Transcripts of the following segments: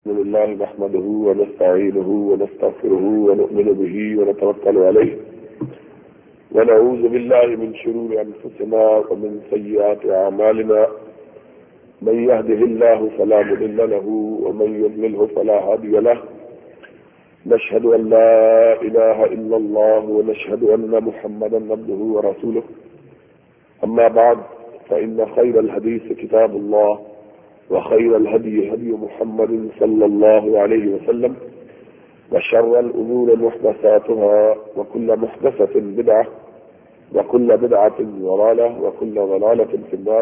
الحمد لله نحمده ونستعينه ونستغفره ونؤمن به ونتوكل عليه ونعوذ بالله من شرور أنفسنا ومن سيئات أعمالنا. من يهده الله فلا مضل له ومن يضلله فلا هادي له. نشهد أن لا إله إلا الله ونشهد أن محمدا عبده ورسوله. أما بعد، فإن خير الحديث كتاب الله، وخير الهدي هدي محمد صلى الله عليه وسلم، وشر الأمور محدثاتها، وكل محدثة بدعة، وكل بدعة ضلالة، وكل ضلالة في النار.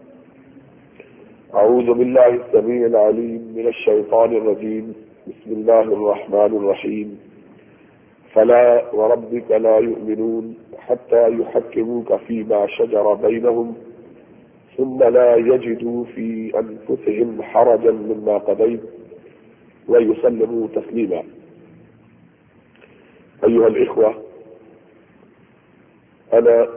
أعوذ بالله السميع العليم من الشيطان الرجيم. بسم الله الرحمن الرحيم. فلا وربك لا يؤمنون حتى يحكموك فيما شجر بينهم ثم لا يجدوا في أنفسهم حرجا مما قضيت ويسلموا تسليما. أيها الإخوة، أنا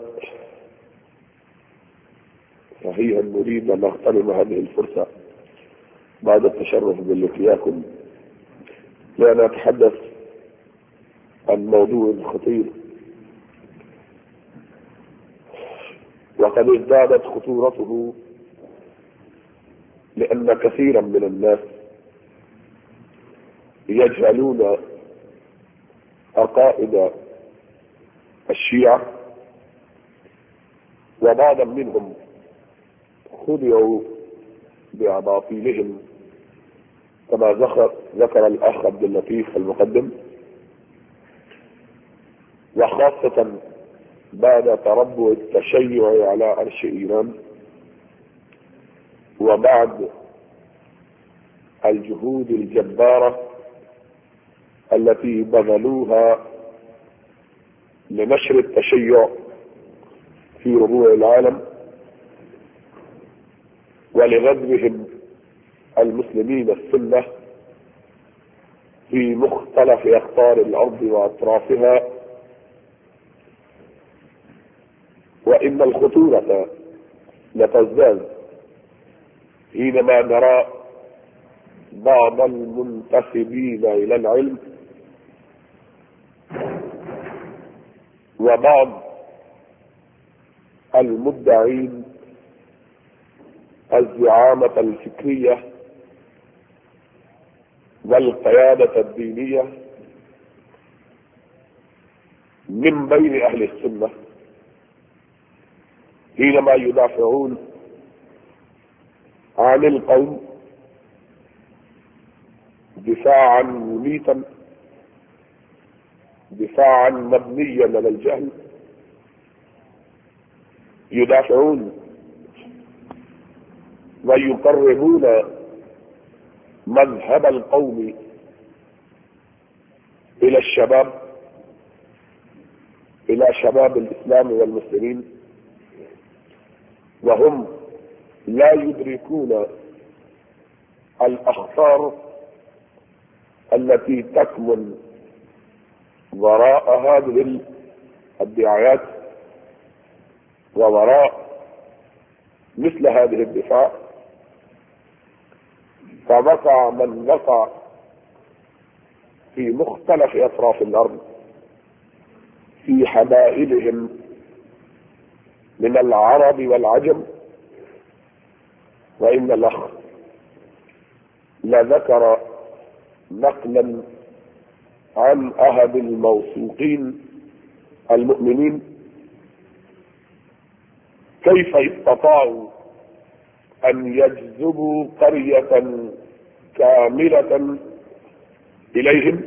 صحيحا نريد أن نغتنم هذه الفرصة بعد التشرف باللقياكم لأن أتحدث عن موضوع خطير، وقد ازدادت خطورته لأن كثيرا من الناس يجهلون عقائد الشيعة، وبعضا منهم خدعوا بأباطيلهم كما ذكر الأخ عبد اللطيف المقدم، وخاصة بعد تربع التشيع على عرش إيران، وبعد الجهود الجبارة التي بذلوها لنشر التشيع في ربوع العالم ولغزوهم المسلمين السنة في مختلف أقطار الأرض وأطرافها. وإن الخطورة لتزداد حينما نرى بعض المنتسبين إلى العلم وبعض المدعين الزعامة الفكرية والقيادة الدينية من بين أهل السنة حينما يدافعون عن القوم دفاعا مميتا، دفاعا مبنيا على الجهل، يدافعون ويقربون مذهب القوم إلى الشباب، إلى شباب الإسلام والمسلمين، وهم لا يدركون الأخطار التي تكمن وراء هذه الدعايات ووراء مثل هذه الدفاع. فوقع من وقع في مختلف أطراف الأرض في حبائلهم من العرب والعجم. وإن الأخ لذكر نقلا عن أحد الموثوقين المؤمنين كيف استطاعوا أن يجذبوا قرية كاملة إليهم،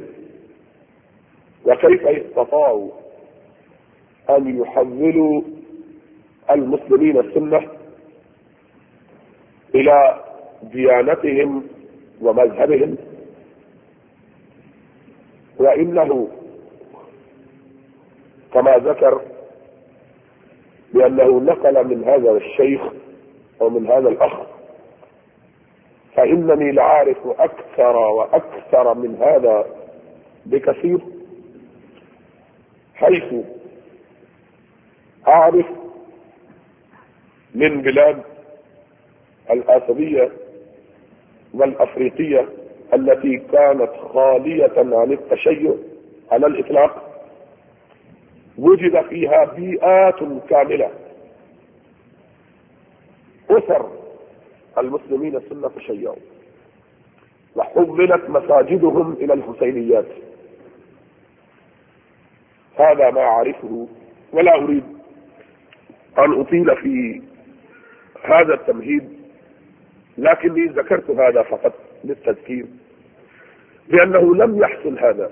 وكيف استطاعوا أن يحولوا المسلمين السنة إلى ديانتهم ومذهبهم. وإنه كما ذكر بأنه نقل من هذا الشيخ أو من هذا الأخ، فإنني لأعرف أكثر وأكثر من هذا بكثير، حيث أعرف من بلاد الآسيوية والأفريقية التي كانت خالية عن التشيع على الإطلاق وجد فيها بيئات كاملة، أسر المسلمين السنة تشيعوا، وحولت مساجدهم إلى الحسينيات. هذا ما أعرفه، ولا أريد أن أطيل في هذا التمهيد، لكني ذكرت هذا فقط للتذكير بأنه لم يحصل هذا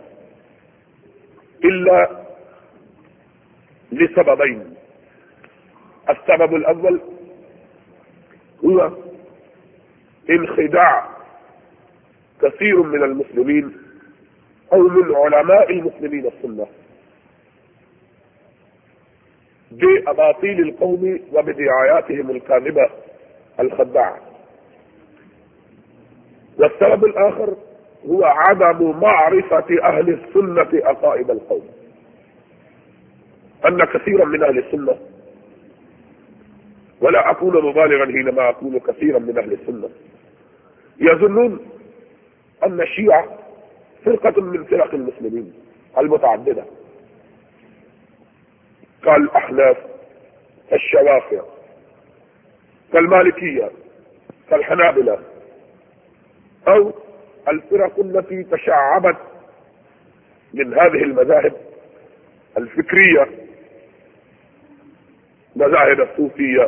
إلا لسببين. السبب الأول هو انخداع كثير من المسلمين أو من علماء المسلمين السنة بأباطيل القوم وبدعاياتهم الكاذبة الخداعة. والسبب الآخر هو عدم معرفة أهل السنة عقائد القوم، أن كثيرا من أهل السنة، ولا أكون مبالغا حينما أقول كثيرا من أهل السنة، يظنون أن الشيعة فرقة من فرق المسلمين المتعددة كالأحناف، كالشوافع، كالمالكية، كالحنابلة، أو الفرق التي تشعبت من هذه المذاهب الفكرية، مذاهب الصوفية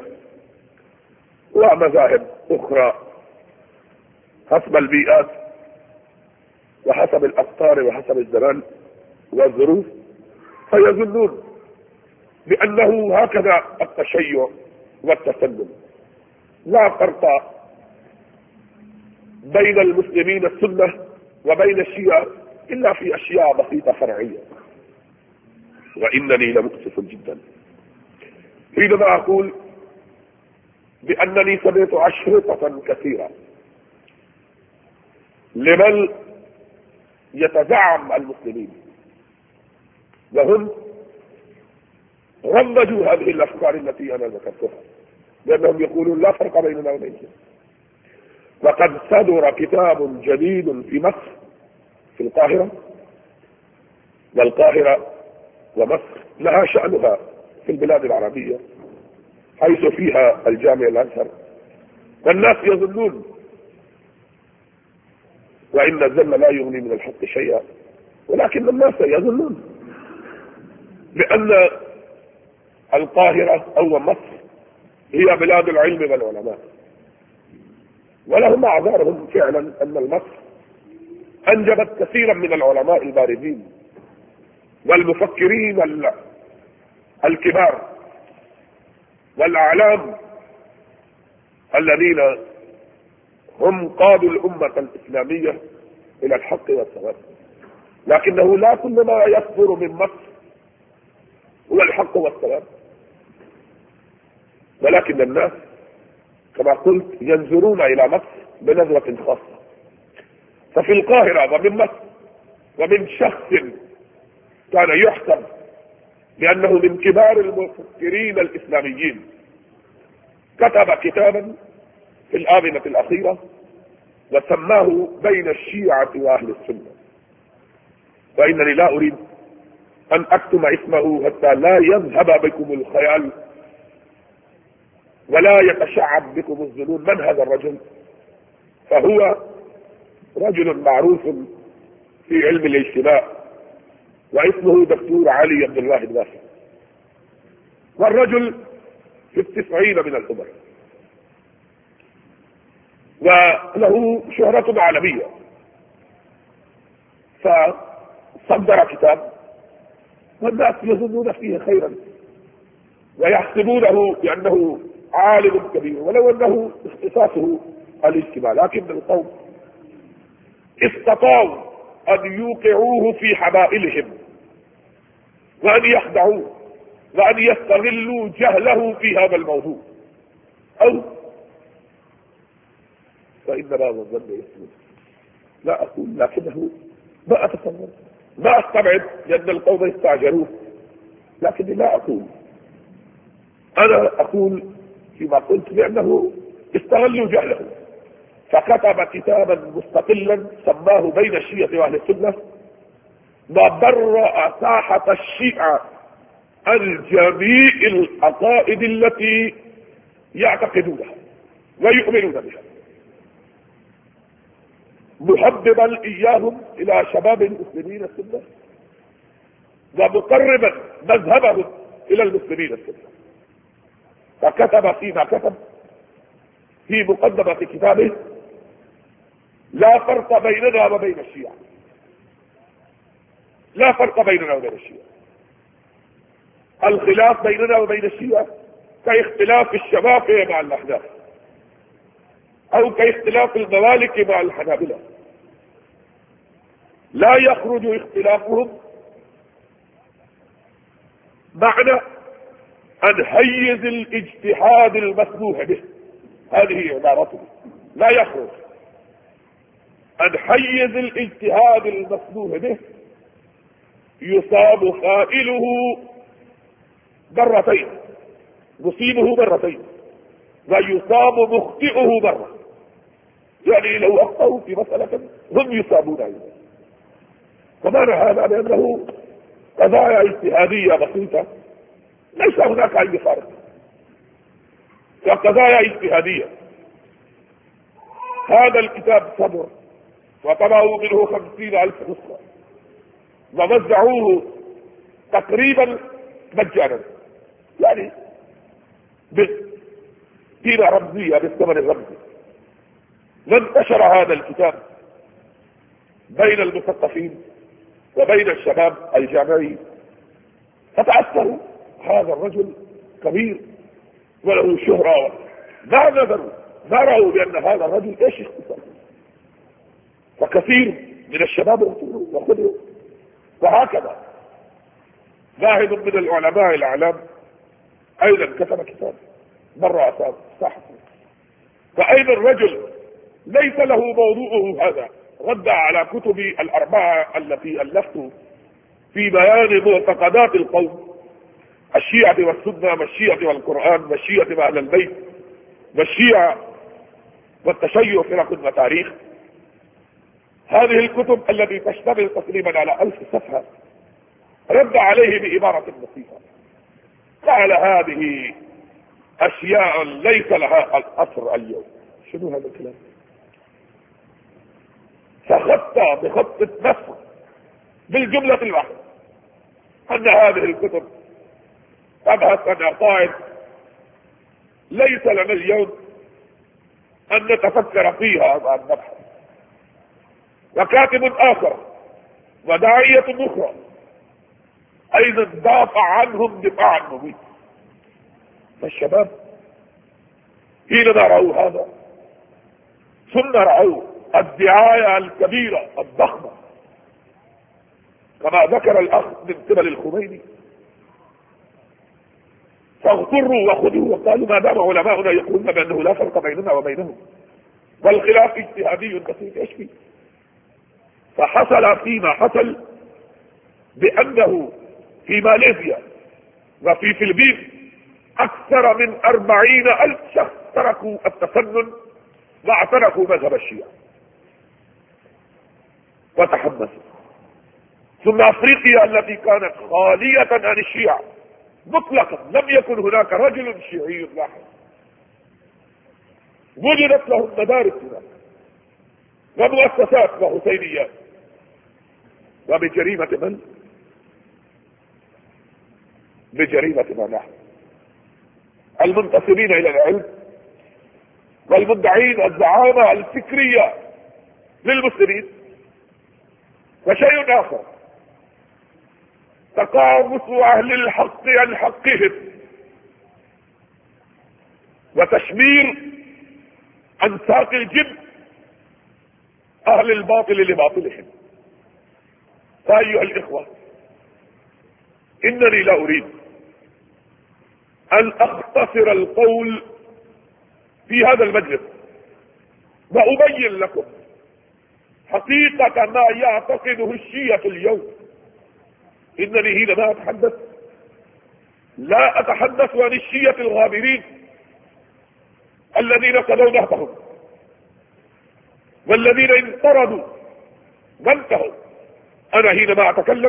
ومذاهب أخرى حسب البيئات وحسب الأقطار وحسب الزمان والظروف، فيظنون بأنه هكذا التشيع والتسلم. لا فرق بين المسلمين السنة وبين الشيعة إلا في أشياء بسيطة فرعية. وإنني لمؤسف جدا حينما أقول بأنني سمعت أشرطة كثيرة لمن يتزعم المسلمين وهم رمجوا هذه الأفكار التي أنا ذكرتها، لأنهم يقولون لا فرق بيننا وبينهم. وقد صدر كتاب جديد في مصر، في القاهرة، والقاهرة ومصر لها شأنها في البلاد العربية حيث فيها الجامع الأزهر، والناس يظنون، وإن الظن لا يغني من الحق شيئا، ولكن الناس يظنون بأن القاهرة أو مصر هي بلاد العلم والعلماء، ولهم أعذارهم فعلا أن مصر أنجبت كثيرا من العلماء البارزين والمفكرين الكبار والأعلام الذين هم قادوا الأمة الإسلامية إلى الحق والصواب، لكنه لا كل ما يصدر من مصر هو الحق والصواب، ولكن الناس كما قلت ينظرون إلى مصر بنظرة خاصة. ففي القاهرة ومن مصر ومن شخص كان يحسب بأنه من كبار المفكرين الإسلاميين كتب كتابا في الآونة الأخيرة وسماه بين الشيعة وأهل السنة، وإنني لا أريد أن أكتم اسمه حتى لا يذهب بكم الخيال ولا يتشعب بكم الظنون. من هذا الرجل؟ فهو رجل معروف في علم الاجتماع واسمه دكتور علي عبد الله الواسع، والرجل في 90 من العمر وله شهرة عالمية، فصدر كتاب والناس يظنون فيه خيرا ويحسبونه بأنه عالم كبير ولو أنه اختصاصه الاجتماع، لكن القوم استطاعوا أن يوقعوه في حبائلهم وأن يخدعوه وأن يستغلوا جهله في هذا الموضوع. أو فإن بعض الظن يسلم، لا أقول، لكنه ما أتصور، ما أستبعد لأن القوم يستعجلوه، لكني لا أقول. أنا أقول فيما قلت بأنه استغلوا جهله فكتب كتابا مستقلا سماه بين الشيعة واهل السنة، ما برأ ساحة الشيعة عن جميع العقائد التي يعتقدونها ويؤمنون بها، محببا اياهم الى شباب المسلمين السنة ومقربا مذهبهم الى المسلمين السنة. فكتب فيما كتب في مقدمة كتابه: لا فرق بيننا وبين الشيعة، لا فرق بيننا وبين الشيعة. الخلاف بيننا وبين الشيعة كاختلاف الشوافع مع الأحناف، أو كاختلاف المالك مع الحنابلة. لا يخرج اختلافهم معنى عن حيز الاجتهاد المسموح به، هذه عبارته، لا يخرج عن حيز الاجتهاد المسموح به يصاب فاعله مرتين، يصيبه مرتين، ويصاب مخطئه مرة. يعني لو أخطأوا في مسألة هم يصابون أيضا. ومعنى هذا بأنه قضايا اجتهادية بسيطة، ليس هناك أي فرق، وقضايا اجتهادية. هذا الكتاب صدر وطبعوا منه 50,000 نسخة ووزعوه تقريبا مجانا، يعني بقيمة رمزية بالثمن الرمزي. وانتشر هذا الكتاب بين المثقفين وبين الشباب الجامعي، فتأثروا. هذا الرجل كبير وله شهرة، ما نظروا، ما رأوا بأن هذا الرجل ايش اختصاصه، فكثير من الشباب اغتروا وخذوا. وهكذا واحد من العلماء الأعلام أيضا كتب كتاب مرة صحفي، فأيضا الرجل ليس له موضوعه هذا، رد على كتبي الأربعة التي ألفت في بيان معتقدات القوم: الشيعة والسنة، والشيعة والقرآن، والشيعة وأهل البيت، والشيعة والتشيع فرق وتاريخ. هذه الكتب التي تشتمل تقريبا على 1000 صفحة رد عليه بعبارة بسيطة، قال: هذه أشياء ليس لها الأثر اليوم. شنو هذا الكلام؟ فخط بخط نص بالجملة الواحدة أن هذه الكتب تبحث عن عقائد ليس لنا اليوم أن نتفكر فيها وأن نبحث. وكاتب آخر وداعية أخرى أيضا دافع عنهم دفاعا مبين. فالشباب حينما رأوا هذا ثم رأوا الدعاية الكبيرة الضخمة كما ذكر الأخ من قبل الخميني، فاغتروا وخذوا وقالوا: ما دام علماؤنا يقولون بأنه لا فرق بيننا وبينهم والخلاف اجتهادي بسيط، ايش فيه؟ فحصل فيما حصل بأنه في ماليزيا وفي الفلبين أكثر من 40,000 شخص تركوا التسنن واعتنقوا مذهب الشيعة وتحمسوا. ثم أفريقيا التي كانت خالية عن الشيعة مطلقا، لم يكن هناك رجل شيعي واحد، وجدت لهم مدارس هناك ومؤسسات وحسينيات. وبجريمة من؟ بجريمة ما نحن المنتسبين إلى العلم والمدعين الزعامة الفكرية للمسلمين. وشيء آخر: تقاعس أهل الحق عن حقهم وتشمير عن ساق الجب أهل الباطل لباطلهم. فأيها الإخوة، إنني لا أريد أن أختصر القول في هذا المجلس وأبين لكم حقيقة ما يعتقده الشيعة اليوم. إنني حينما أتحدث لا أتحدث عن الشيعة الغابرين الذين صلوا نهبهم، والذين انطردوا وانتهوا. أنا حينما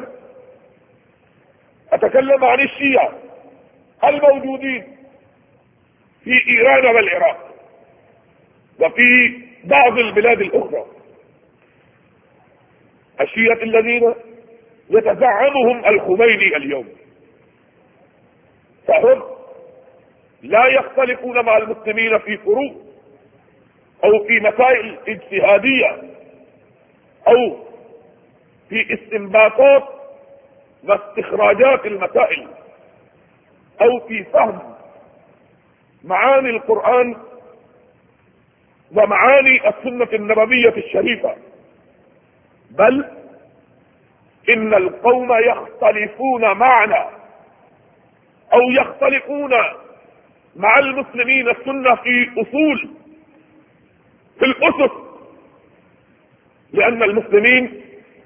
أتكلم عن الشيعة الموجودين في إيران والعراق وفي بعض البلاد الأخرى، الشيعة الذين يتزعمهم الخميني اليوم، فهم لا يختلفون مع المسلمين في فروع أو في مسائل اجتهادية أو في استنباطات واستخراجات المسائل أو في فهم معاني القرآن ومعاني السنة النبوية الشريفة، بل إن القوم يختلفون معنا أو يختلفون مع المسلمين السنة في الأسس، لأن المسلمين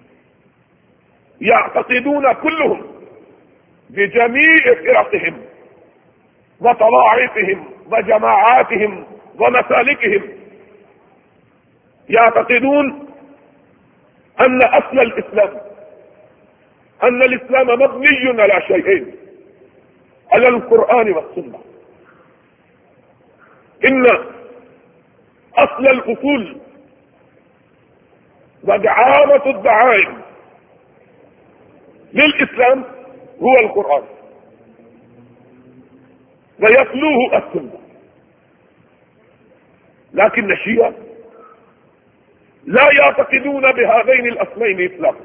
يعتقدون كلهم بجميع فرقهم وطوائفهم وجماعاتهم ومسالكهم، يعتقدون أن أصل الإسلام، أن الإسلام مبني على شيئين، على القرآن والسنة. إن أصل الأصول ودعامة الدعائم للإسلام هو القرآن ويتلوه السنة. لكن الشيعة لا يعتقدون بهذين الأصلين إطلاقا.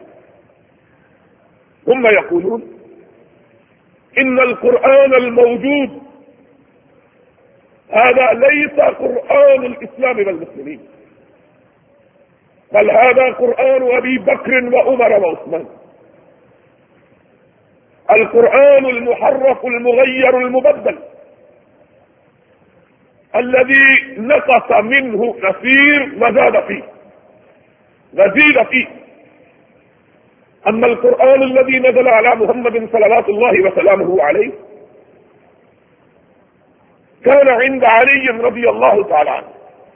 هم يقولون إن القرآن الموجود هذا ليس قرآن الإسلام والمسلمين، بل هذا قرآن أبي بكر وعمر وعثمان، القرآن المحرف المغير المبدل الذي نقص منه كثير وزيد فيه. أما القرآن الذي نزل على محمد صلوات الله وسلامه عليه كان عند علي رضي الله تعالى عنه،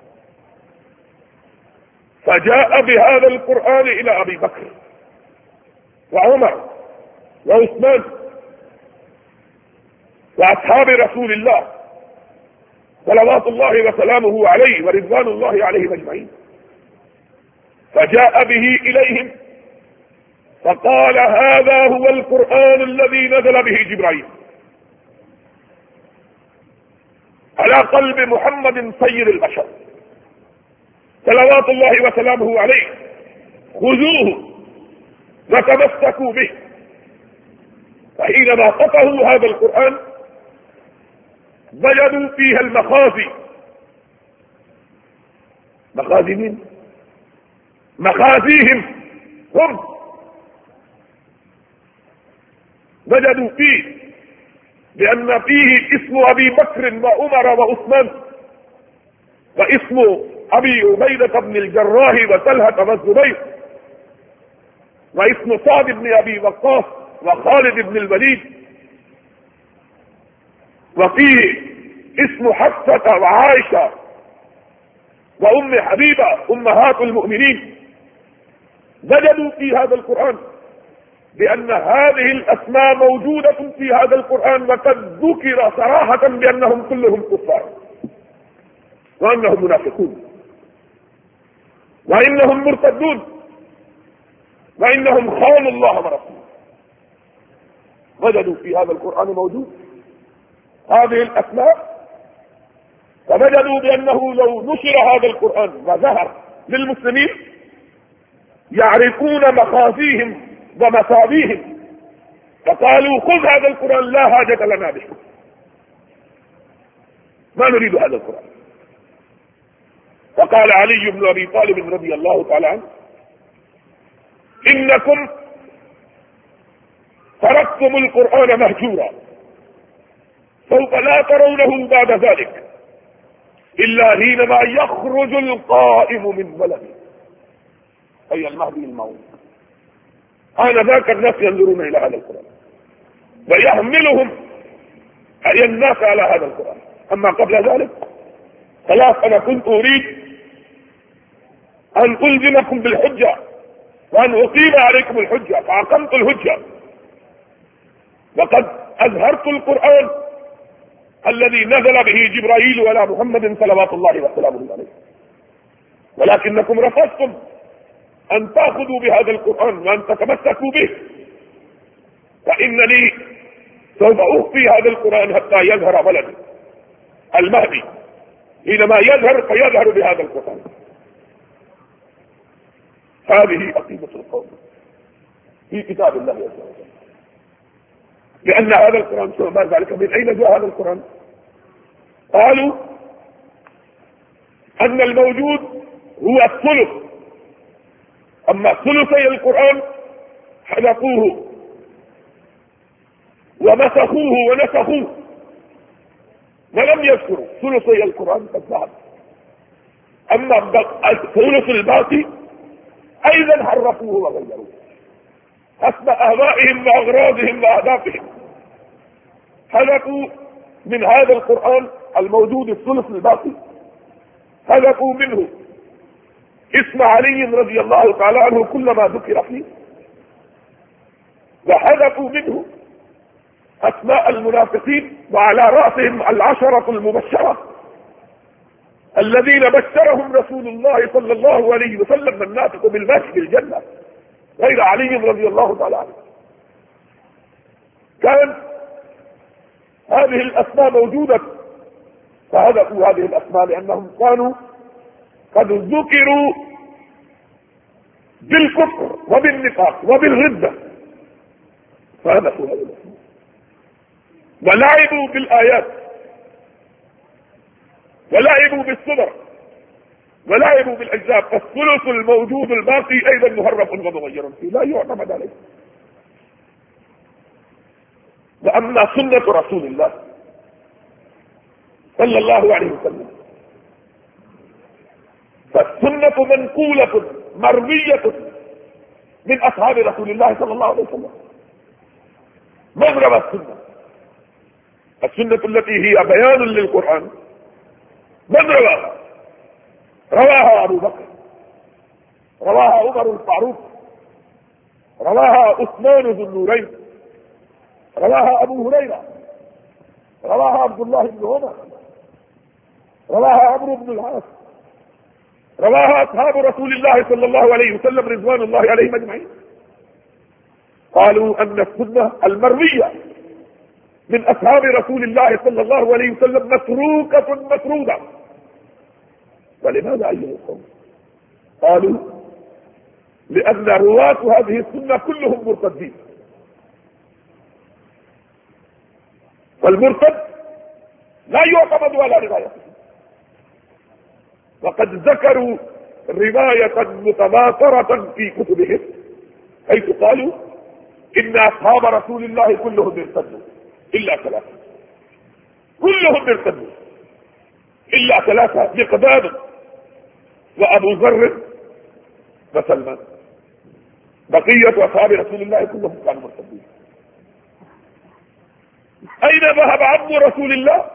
فجاء بهذا القرآن إلى أبي بكر وعمر وعثمان وأصحاب رسول الله صلوات الله وسلامه عليه ورضوان الله عليهم أجمعين، فجاء به إليهم فقال هذا هو القرآن الذي نزل به جبرائيل على قلب محمد سيد البشر صلوات الله وسلامه عليه، خذوه وتمسكوا به. فحينما قطعوا هذا القرآن وجدوا فيها المخازي. مخازي مين؟ مخازيهم هم. وجدوا فيه بأن فيه اسم أبي بكر وعمر وعثمان، واسم أبي عبيدة بن الجراح وطلحة والزبير، واسم سعد بن أبي وقاص وخالد بن الوليد، وفيه اسم حفصة وعائشة وأم حبيبة أمهات المؤمنين. وجدوا في هذا القرآن بأن هذه الأسماء موجودة في هذا القرآن، وقد ذكر صراحة بأنهم كلهم كفار وأنهم منافقون وإنهم مرتدون وإنهم خانوا الله ورسوله. وجدوا في هذا القرآن موجود هذه الأسماء، فوجدوا بأنه لو نشر هذا القرآن وظهر للمسلمين يعرفون مخازيهم ومساويهم، فقالوا خذ هذا القرآن لا حاجة لنا به، ما نريد هذا القرآن. فقال علي بن أبي طالب رضي الله تعالى عنه إنكم تركتم القرآن مهجورا سوف لا ترونه بعد ذلك إلا حينما يخرج القائم من ولده، أي المهدي الموعود. آنذاك الناس ينظرون إلى هذا القرآن ويحملهم أي الناس على هذا القرآن. أما قبل ذلك خلاص أنا كنت أريد أن ألزمكم بالحجة وأن أقيم عليكم الحجة، فأقمت الحجة وقد أظهرت القرآن الذي نزل به جبرائيل على محمد صلوات الله وسلامه عليه، ولكنكم رفضتم أن تأخذوا بهذا القرآن وأن تتمسكوا به، فإنني سوف أخفي هذا القرآن حتى يظهر ولدي المهدي، حينما يظهر فيظهر بهذا القرآن. هذه عقيدة القوم في كتاب الله عز وجل، لأن هذا القرآن سوف ذلك من أين جاء هذا القرآن؟ قالوا أن الموجود هو الثلث، أما ثلثي القرآن حلقوه ومسخوه ونسخوه ولم يذكروا ثلثي القرآن قد ذهب، أما الثلث الباقي أيضا حرفوه وغيروه حسب أهوائهم وأغراضهم وأهدافهم. حذفوا من هذا القرآن الموجود الثلث الباقي، حذفوا منه اسم علي رضي الله تعالى عنه كلما ذكر فيه، وحذفوا منه أسماء المنافقين وعلى رأسهم العشرة المبشرة الذين بشرهم رسول الله صلى الله عليه وسلم من ناطق بالماشي بالجنة غير علي رضي الله تعالى عنه. كان هذه الأسماء موجودة، فهدفوا هذه الأسماء لأنهم كانوا قد ذكروا بالكفر وبالنفاق وبالردة، فهدفوا هذه الأسماء ولعبوا بالآيات ولعبوا بالصبر ولعبوا بالأجزاء، فالثلث الموجود الباقي أيضا محرف ومغير فيه لا يعتمد عليه. وأما سنة رسول الله صلى الله عليه وسلم فالسنة منقولة مروية من أصحاب رسول الله صلى الله عليه وسلم. من روى السنة؟ السنة التي هي بيان للقرآن من رواها؟ رواها أبو بكر، رواها عمر الفاروق، رواها عثمان ذو النورين، رواها أبو هريرة، رواها عبد الله بن عمر، رواها عمرو بن العاص، رواها أصحاب رسول الله صلى الله عليه وسلم رضوان الله عليهم أجمعين. قالوا أن السنة المروية من أصحاب رسول الله صلى الله عليه وسلم متروكة مفروضة. ولماذا أيها القوم؟ قالوا لأن رواة هذه السنة كلهم مرتدين، والمرتد لا يعتمد على روايته، وقد ذكروا رواية متواترة في كتبهم حيث قالوا إن أصحاب رسول الله كلهم ارتدوا إلا ثلاثة، كلهم ارتدوا إلا ثلاثة: مقداد وأبو ذر وسلمان، بقية أصحاب رسول الله كلهم كانوا مرتدين. أين ذهب عم رسول الله؟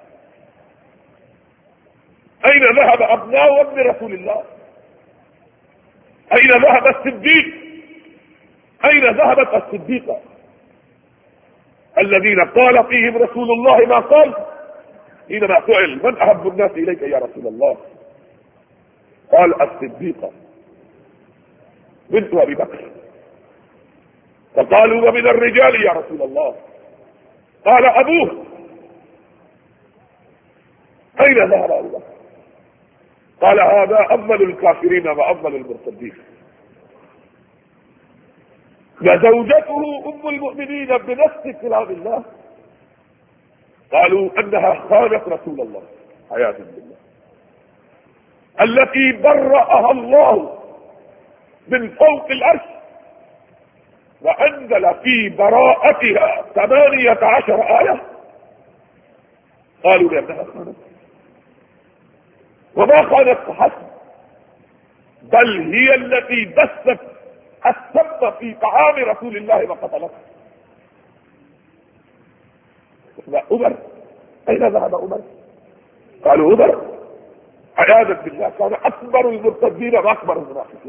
أين ذهب أبناء ابن رسول الله؟ أين ذهب الصديق؟ أين ذهبت الصديقة الذين قال فيهم رسول الله ما قال حينما سئل من أحب الناس إليك يا رسول الله؟ قال الصديقة بنت أبي بكر. فقالوا ومن الرجال يا رسول الله؟ قال أبوه. أين ذهب أبو بكر؟ قال هذا أفضل الكافرين وأفضل المرتدين. وزوجته أم المؤمنين بنفس كلام الله قالوا أنها خانت رسول الله عياذا بالله، التي برأها الله من فوق العرش وأنزل في براءتها 18 آية، قالوا لأنها خانت. وما خانت حسب، بل هي التي دست السم في طعام رسول الله وقتلته. عمر، أين ذهب عمر؟ قالوا عمر عياذا بالله كان اكبر المرتدين واكبر المنافقين،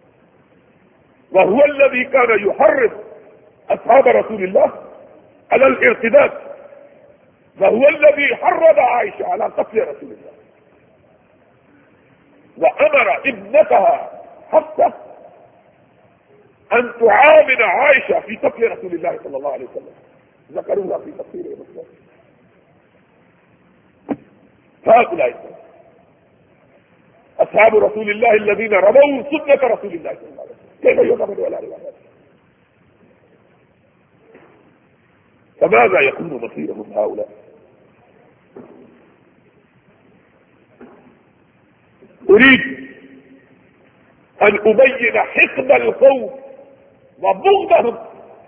وهو الذي كان يحرض اصحاب رسول الله على الارتداد، وهو الذي حرض عائشة على قتل رسول الله، وامر ابنتها حتى ان تعاون عائشة في قتل رسول الله صلى الله عليه وسلم، ذكروها في تفسير مسلم. هؤلاء اصحاب رسول الله الذين رموا سنة رسول الله صلى الله عليه وسلم، كيف يؤمن ولا روايات؟ فماذا يكون مصيرهم هؤلاء؟ اريد ان ابين حقد القوم وبغضهم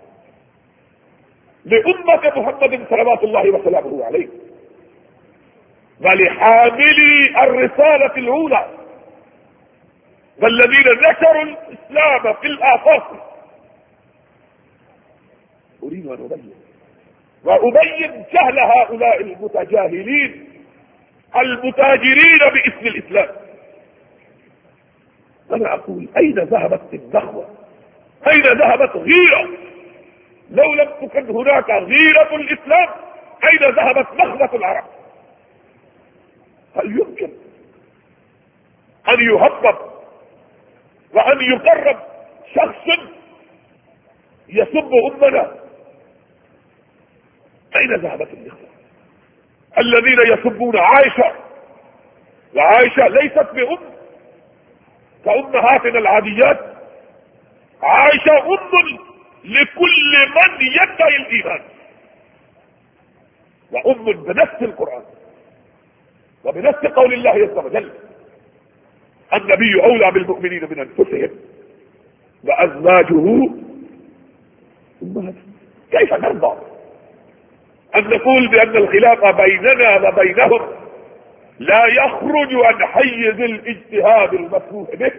لأمة محمد صلوات الله وسلامه عليه ولحاملي الرسالة الأولى والذين نشروا الإسلام في الآفاق. أريد أن أبين وأبين جهل هؤلاء المتجاهلين المتاجرين باسم الإسلام. أنا أقول أين ذهبت النخوة؟ أين ذهبت غيرة؟ لو لم تكن هناك غيرة الإسلام أين ذهبت نخوة العرب؟ هل يمكن أن يهبط وأن يقرب شخص يسب أمنا؟ أين ذهبت النخوة الذين يسبون عائشة؟ وعائشة ليست بأم كأمهاتنا العاديات، عائشة أم لكل من يدعي الإيمان، وأم بنفس القرآن وبنفس قول الله عز وجل: النبي أولى بالمؤمنين من أنفسهم وأزواجه أمهاتهم. كيف نرضى أن نقول بأن الخلاف بيننا وبينهم لا يخرج عن حيز الاجتهاد المسموح به،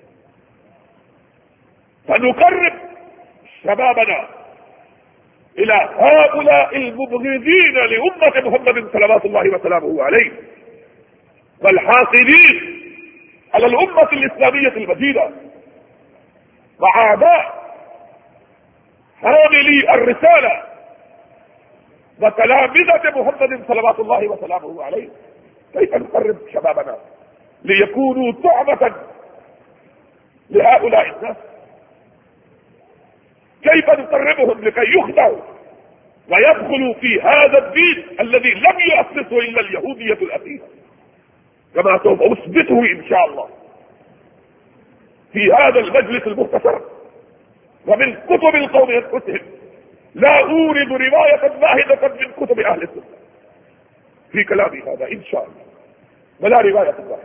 فنقرب شبابنا الى هؤلاء المبغضين لأمة محمد صلوات الله وسلامه عليه والحاقدين على الأمة الإسلامية المجيدة وأعداء حاملي الرسالة وتلامذة محمد صلوات الله وسلامه عليه. كيف نقرب شبابنا ليكونوا طعمة لهؤلاء الناس؟ كيف نقربهم لكي يخدعوا ويدخلوا في هذا الدين الذي لم يؤسسه الا اليهودية الأثيرة، كما سوف اثبته ان شاء الله في هذا المجلس المختصر ومن كتب القوم انفسهم. لا اورد رواية واحدة من كتب اهل السنة في كلامي هذا ان شاء الله، ولا رواية واحدة،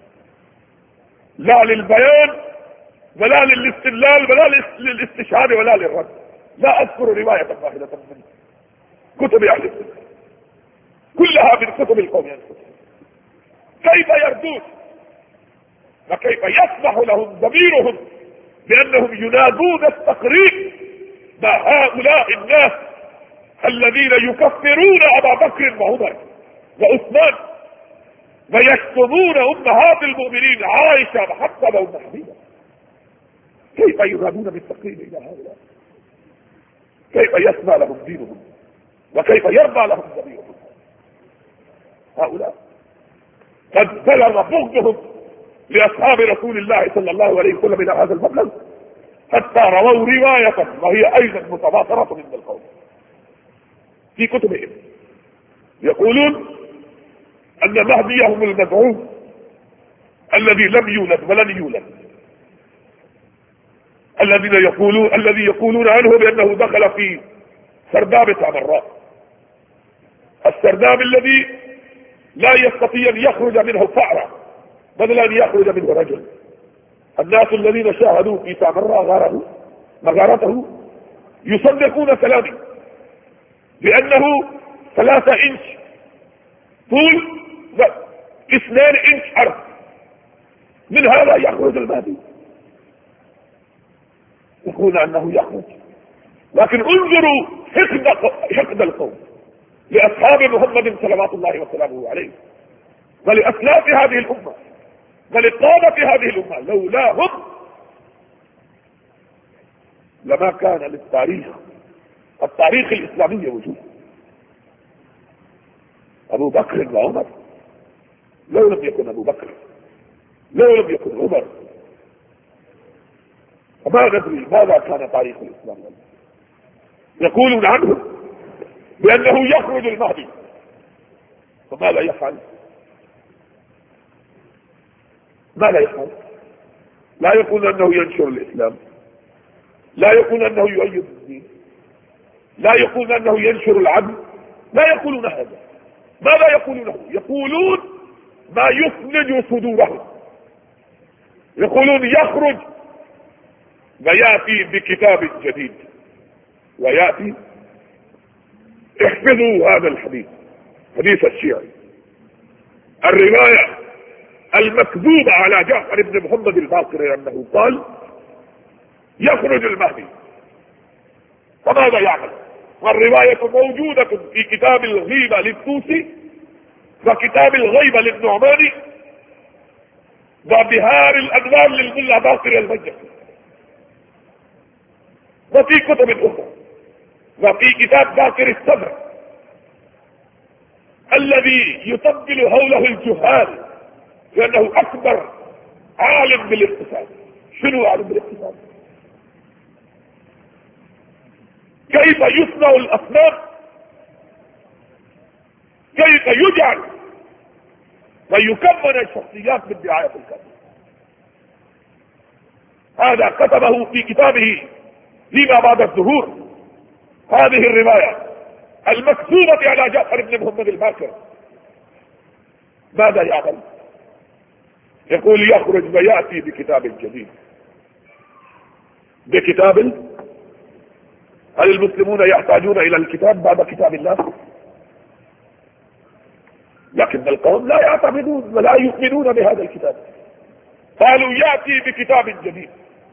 لا للبيان ولا للاستدلال ولا للاستشهاد ولا للرد. لا اذكر رواية واحدة من كتب اهل السنة، كلها من كتب القوم انفسهم. كيف يردون وكيف يسمح لهم ضميرهم بانهم ينادون التقريب مع هؤلاء الناس الذين يكفرون ابا بكر وعمر وعثمان ويشتمون امهات المؤمنين عائشة وحفصة وام حبيبة؟ كيف ينادون بالتقريب الى هؤلاء؟ كيف يسمع لهم دينهم وكيف يرضى لهم ضميرهم؟ هؤلاء قد بلغ بغضهم لاصحاب رسول الله صلى الله عليه وسلم الى هذا المبلغ حتى رووا رواية وهي ايضا متواترة من القوم في كتبهم يقولون ان مهديهم المزعوم الذي لم يولد ولن يولد، الذي يقولون عنه بانه دخل في سرداب سامراء، السرداب الذي لا يستطيع ان يخرج منه فأرة بل ان يخرج منه رجل. الناس الذين شاهدوا في سامراء مغارته يصدقون كلامي بانه 3 إنش طول و2 إنش عرض، من هذا يخرج المهدي. يقول انه يخرج، لكن انظروا حقد القوم لاصحاب محمد صلوات الله وسلامه عليه ولأسلاف هذه الأمة ولقادة هذه الأمة. لولاهم لما كان للتاريخ الإسلامي وجود. أبو بكر وعمر، لو لم يكن أبو بكر، لو لم يكن عمر، فما ندري ماذا كان تاريخ الإسلام. يقولون عنه بأنه يخرج المهدي، فماذا يفعل؟ ماذا يفعل؟ لا يقول أنه ينشر الإسلام، لا يقول أنه يؤيد الدين، لا يقول أنه ينشر العدل، لا يقولون هذا. ماذا يقولونه؟ يقولون ما يثلج صدورهم. يقولون يخرج ويأتي بكتاب جديد، ويأتي. احفظوا هذا الحديث، حديث الشيعي، الرواية المكذوبة على جعفر بن محمد الباقر أنه قال يخرج المهدي، فماذا يعمل؟ والرواية موجودة في كتاب الغيبة للطوسي وكتاب الغيبة للنعماني وبهار الأنوار للملا باقر المجلسي، وفي كتب أخرى، وفي كتاب باقر الصدر الذي يطبل حوله الجهال لأنه أكبر عالم بالاقتصاد. شنو عالم بالاقتصاد؟ كيف يصنع الأصنام، كيف يجعل ويكمل الشخصيات بالدعاية الكاملة. هذا كتبه في كتابه فيما بعد الظهور. هذه الرواية المكتوبة على جعفر بن محمد الباقر ماذا يعمل؟ يقول يخرج ويأتي بكتاب جديد. بكتاب؟ هل المسلمون يحتاجون إلى الكتاب بعد كتاب الله؟ لكن القوم لا يعتمدون ولا يؤمنون بهذا الكتاب. قالوا يأتي بكتاب جديد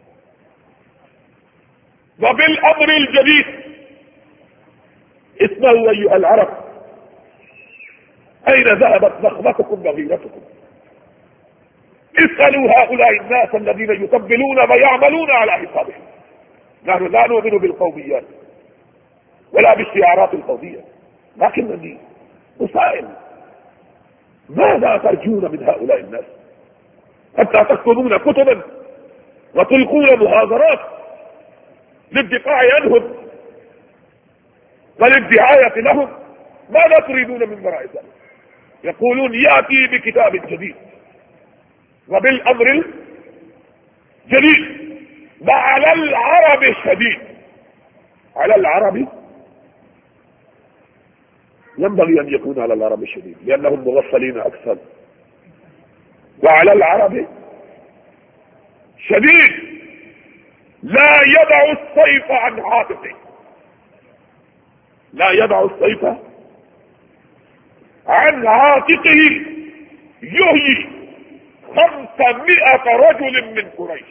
وبالأمر الجديد. اسمعوا أيها العرب، أين ذهبت نخبتكم وغيرتكم؟ اسألوا هؤلاء الناس الذين يطبلون ويعملون على حسابهم. نحن لا نؤمن بالقوميات ولا بالشعارات القومية، لكنني أسائل ماذا ترجون من هؤلاء الناس حتى تكتبون كتبا وتلقون محاضرات للدفاع عنهم وللدعاية لهم؟ ماذا تريدون من وراء ذلك؟ يقولون يأتي بكتاب جديد وبالأمر الجديد وعلى العرب الشديد. على العرب ينبغي أن يكون على العرب الشديد لأنهم مغفلين أكثر. وعلى العرب شديد لا يدع السيف عن عاتقه، لا يدع السيف عن عاتقه. يهيي 500 رجل من قريش.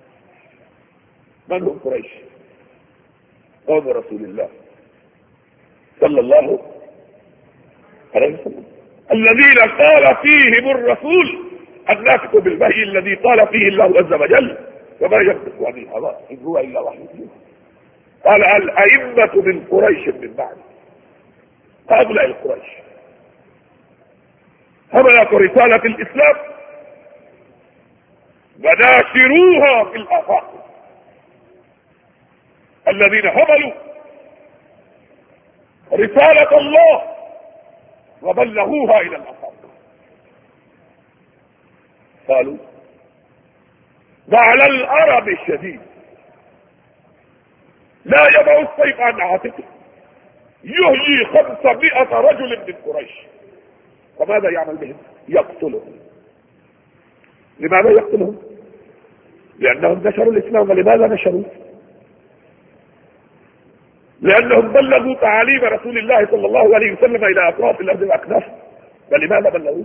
من هم قريش؟ قوم رسول الله صلى الله عليه وسلم الذين قال فيهم الرسول الناطق بالوحي الذي قال فيه الله عز وجل وما ينطق عن الهوى إن هو إلا وحي يوحى. قال الأئمة من قريش من بعد. هؤلاء القريش حملوا رسالة الإسلام وناشروها في الآفاق. الذين حملوا رسالة الله وبلغوها إلى الآفاق. قالوا وعلى العرب الشديد لا يضع السيف عن عاتقه. يهيي 500 رجل من قريش. وماذا يعمل بهم؟ يقتلهم. لماذا يقتلهم؟ لأنهم نشروا الإسلام. ولماذا نشروا؟ لأنهم بلغوا تعاليم رسول الله صلى الله عليه وسلم إلى أطراف الأرض والأكناف. ولماذا بلغوا؟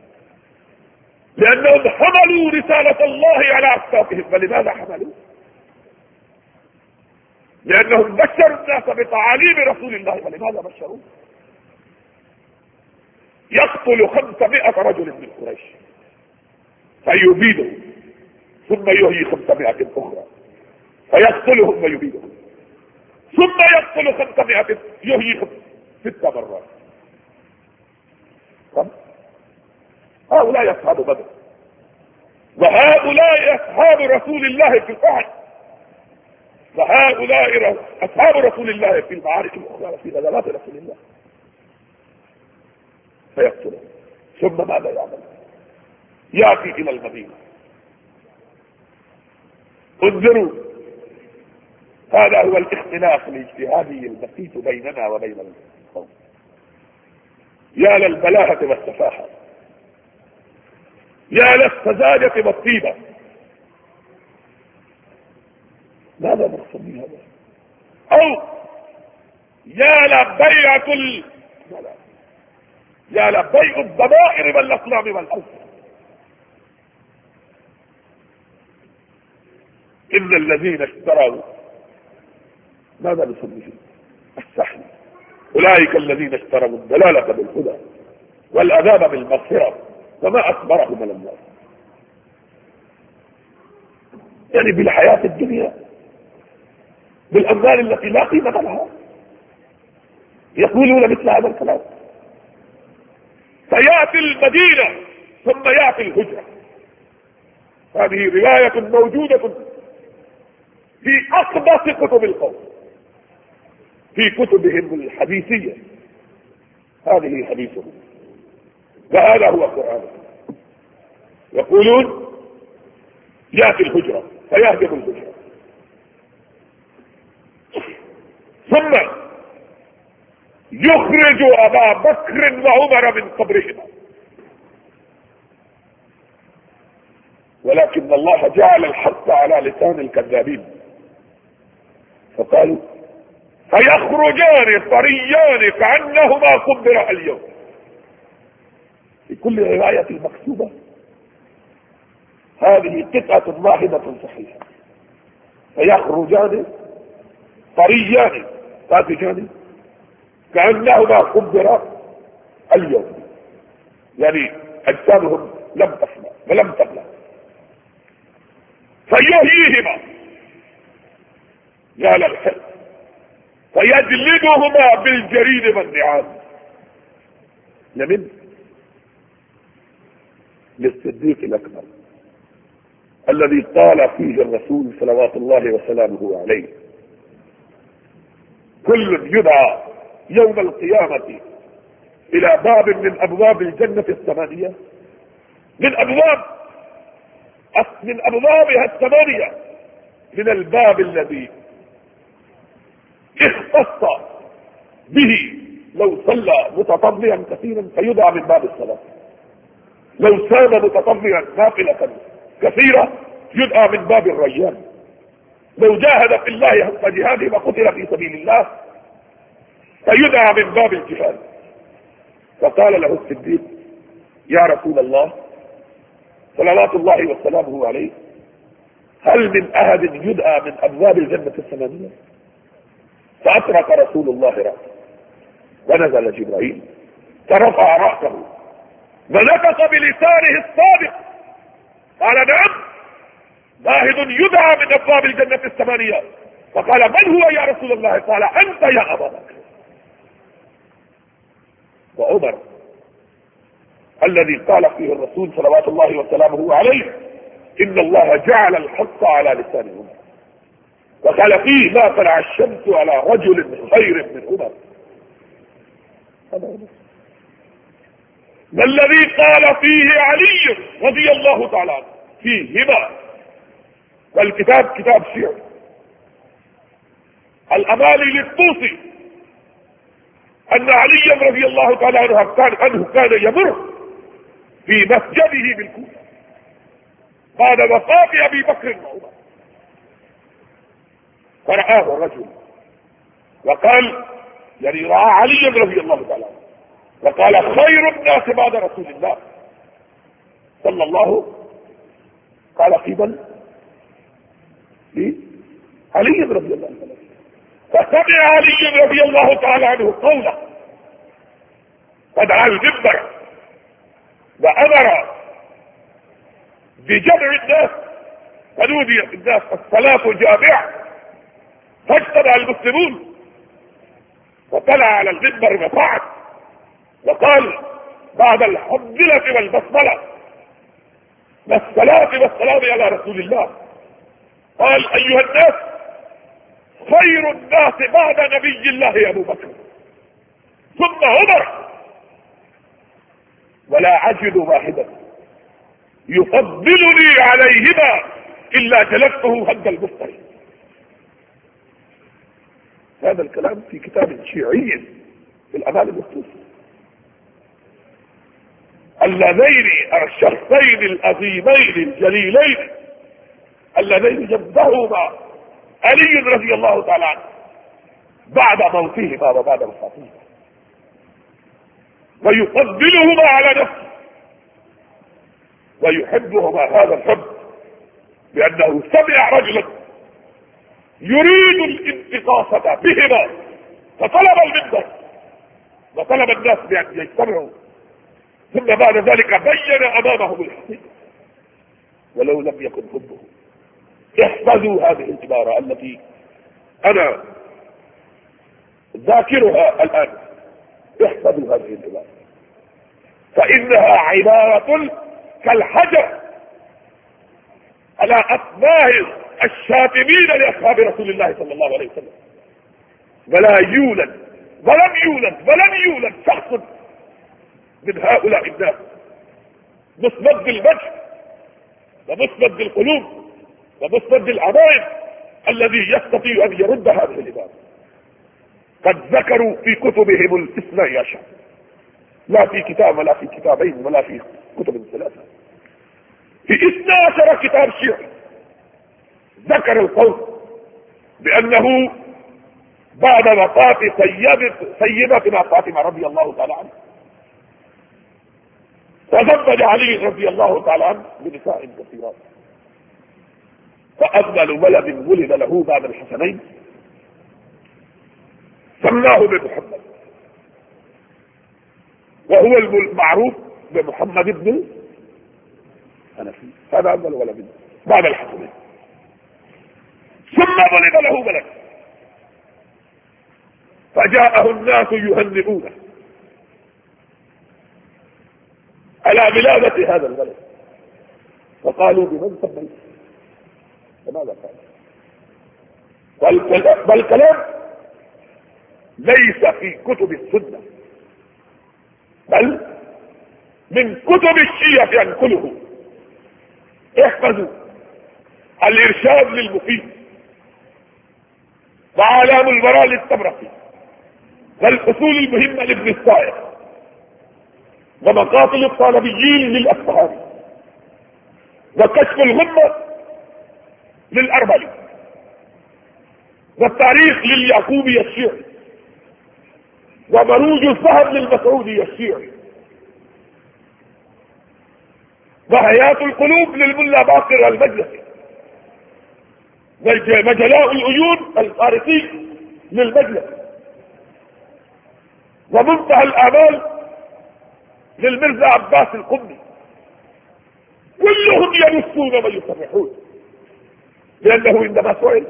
لأنهم حملوا رسالة الله على أكتافهم. ولماذا حملوا؟ لأنهم بشروا الناس بتعاليم رسول الله. ولماذا بشروا؟ يقتل 500 رجل من قريش فيبيده، ثم يهيي 500 أخرى فيقتلهم ويبيدهم، ثم يقتل 500 يهيي 6 مرات. هؤلاء أصحاب بدر، وهؤلاء أصحاب رسول الله في الأحد، وهؤلاء أصحاب رسول الله في المعارك الأخرى في غزوات رسول الله. فيقتلهم، ثم ماذا يعمل؟ يأتي إلى المدينة. انظروا، هذا هو الاختلاف الاجتهادي البسيط بيننا وبين القوم. يا للبلاهة والسفاحة، يا للسذاجة والطيبة. ماذا نقصد بهذا؟ أو يا لبيع الضمائر والأصنام والأوثان. إن الذين اشتروا، ماذا نسميه؟ السحر. أولئك الذين اشتروا الضلالة بالهدى والعذاب بالمغفرة وما أكبرهم على النار. يعني بالحياة الدنيا، بالأموال التي لا قيمة لها، يقولون مثل هذا الكلام. فيأتي المدينة ثم يأتي الهجرة. هذه رواية موجودة في أقدس كتب القوم، في كتبهم الحديثية. هذه حديثهم وهذا هو القرآن. يقولون يأتي الهجرة فيهدم الهجرة، ثم يخرج أبا بكر وعمر من قبرهما. ولكن الله جعل الحق على لسان الكذابين، فقالوا فيخرجان طريان كأنهما قبر اليوم. في كل رواية المكتوبة هذه قطعة واحدة صحيحة. فيخرجان طريان طازجان كأنهما قبر اليوم، يعني أجسامهم لم تفنى ولم تبلى. فيحييهما يا للحق، فيجلدهما بالجريد والنعام. لمن؟ للصديق الأكبر الذي قال فيه الرسول صلوات الله وسلامه عليه: كل يدعى يوم القيامة إلى باب من أبواب الجنة الثمانية، من أبوابها الثمانية، من الباب الذي اختص به لو صلى متطوعا كثيرا فيدعى من باب الصلاة، لو صام متطوعا نافلة كثيرة يدعى من باب الريان، لو جاهد في الله حق جهاده وقتل في سبيل الله فيدعى من باب الجهاد. فقال له الصديق: يا رسول الله صلوات الله وسلامه عليه، هل من أحد يدعى من أبواب الجنة الثمانية؟ فأترك رسول الله رأسه، ونزل جبريل فرفع رأسه ونطق بلسانه الصادق قال: نعم، واحد يدعى من أبواب الجنة الثمانية. فقال: من هو يا رسول الله؟ قال: أنت يا أبا بكر وعمر، الذي قال فيه الرسول صلوات الله وسلامه عليه: إن الله جعل الحق على لسان عمر، وقال فيه: لا طلع الشمس على رجل خير من عمر. ما الذي قال فيه علي رضي الله تعالى عنه فيهما، والكتاب كتاب شيعي الأمالي للطوسي، أن علي رضي الله تعالى عنه كان يمر في مسجده بالكوفة بعد وفاة أبي بكر وعمر، فرآه الرجل وقال، يعني رأى علي رضي الله تعالى عنه وقال: خير الناس بعد رسول الله صلى الله قال قبل علي رضي الله عنه. فسمع علي رضي الله تعالى عنه قوله، فدعا المنبر وأمر بجمع الناس، فنودي الناس الصلاة جامعة، فاجتمع المسلمون، وطلع على المنبر وصعد وقال بعد الحمدلة والبسملة والصلاة والسلام على رسول الله، قال أيها الناس، خير الناس بعد نبي الله أبو بكر ثم عمر، ولا أجد واحدا يفضلني عليهما إلا جلدته هد المفتري. هذا الكلام في كتاب شيعي في الأمال المخصوصة. اللذين الشخصين العظيمين الجليلين اللذين جدهما علي رضي الله تعالى عنه بعد موتهما وبعد وفاتهما، ويفضلهما على نفسه ويحبهما هذا الحب، لأنه سمع رجلا يريد الانتقاصة بهما فطلب المنبر وطلب الناس بأن يجتمعوا، ثم بعد ذلك بين أمامهم الحقيقة ولو لم يكن حبه. احفظوا هذه العبارة التي أنا ذاكرها الآن، احفظوا هذه العبارة فإنها عبارة كالحجر على أفواه الشاتمين لأصحاب رسول الله صلى الله عليه وسلم. ولا يولد ولم يولد شخص من هؤلاء الناس مسند الوجه ومسند القلوب ومسند العمائم الذي يستطيع أن يرد هذه العبارة. قد ذكروا في كتبهم الاثني عشر، لا في كتاب ولا في كتابين ولا في كتب ثلاثة، في 12 كتاب شيعي ذكر القول بأنه بعد وفاة سيدتنا فاطمة رضي الله تعالى عنها تزوج علي رضي الله تعالى عنه بنساء كثيرات، فأفضل ولد ولد له بعد الحسنين سماه بمحمد، وهو المعروف بمحمد بن حنفي، هذا أفضل ولد بعد الحسنين. ثم ولد له ولد فجاءه الناس يهنئونه على ولادة هذا الولد، فقالوا بمن سميت؟ فماذا قال؟ والكلام ليس في كتب السنة، بل من كتب الشيعة ينقله. احفظوا الإرشاد للمفيد وعلام البراء للطبرسي والأصول المهمة لابن الصائغ ومقاتل الطالبيين للأصفهاني وكشف الغمة للأربعي والتاريخ لليعقوبي الشيعي ومروج الذهب للمسعودي الشيعي وحياة القلوب للملا باقر المجلسي وجلاء العيون الفارسي للمجلس ومنتهى الآمال للمرزا عباس القمي، كلهم ينسون ويصرحون لأنه عندما سئل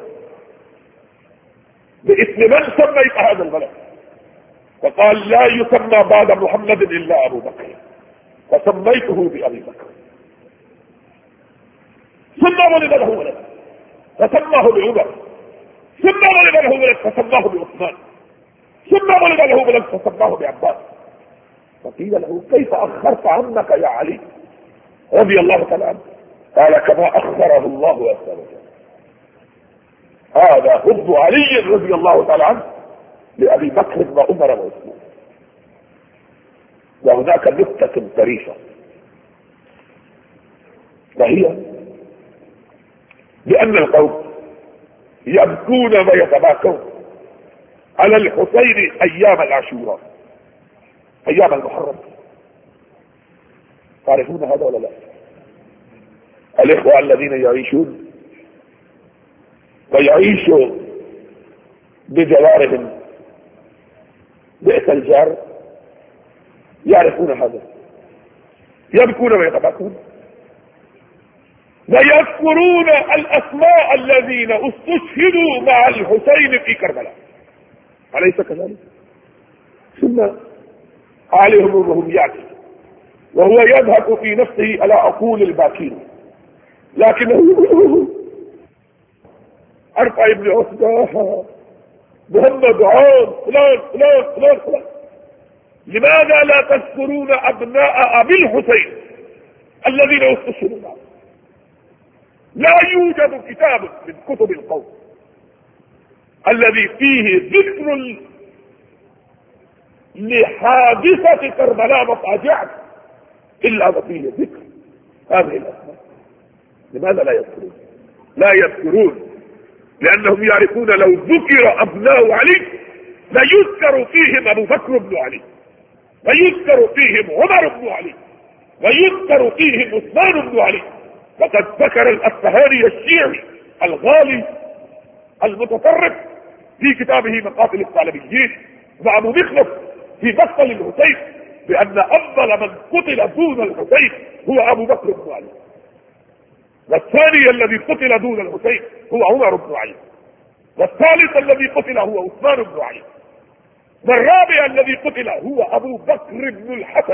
باسم من سميت هذا الولد فقال لا يسمى بعد محمد إلا أبو بكر فسميته بأبي بكر. ثم ولد له ولد فسماه بعمر، ثم ولد له ولد فسماه بعثمان، ثم ولد له ولد فسماه بعباس. فقيل له كيف أخرت عمك يا علي رضي الله تعالى عنه؟ قال كما أخره الله عز وجل. هذا حب علي رضي الله تعالى عنه لأبي بكر وعمر وعثمان. وهناك نكتة طريفة وهي بأن القوم يبكون ويتباكون على الحسين أيام العاشوراء أيام المحرم. تعرفون هذا ولا لا؟ الإخوة الذين يعيشون ويعيشوا بجوارهم بئس الجار يعرفون هذا. يبكون ويتبكون ويذكرون الأسماء الذين استشهدوا مع الحسين في كربلاء، أليس كذلك؟ ثم عليهم وهم يأتي وهو يذهب في نفسه على عقول الباكين، لكنه أرفع ابن عثمان محمد عون فلان فلان فلان فلان. لماذا لا تذكرون أبناء أبي الحسين الذين استشهدوا معه؟ لا يوجد كتاب من كتب القوم الذي فيه ذكر لحادثة كربلاء وفاجعة إلا وفيه ذكر هذه الأسماء. لماذا لا يذكرون؟ لا يذكرون لأنهم يعرفون لو ذكر أبناء علي ليذكر فيهم أبو بكر بن علي، ويذكر فيهم عمر بن علي، ويذكر فيهم عثمان بن علي. وقد ذكر الأصفهاني الشيعي الغالي المتطرف في كتابه مقاتل الطالبيين مع أبو مخلف في مقتل الحسين بأن أفضل من قتل دون الحسين هو أبو بكر بن علي، والثاني الذي قتل دون الحسين هو عمر بن علي، والثالث الذي قتل هو عثمان بن علي، والرابع الذي قتل هو أبو بكر بن الحسن،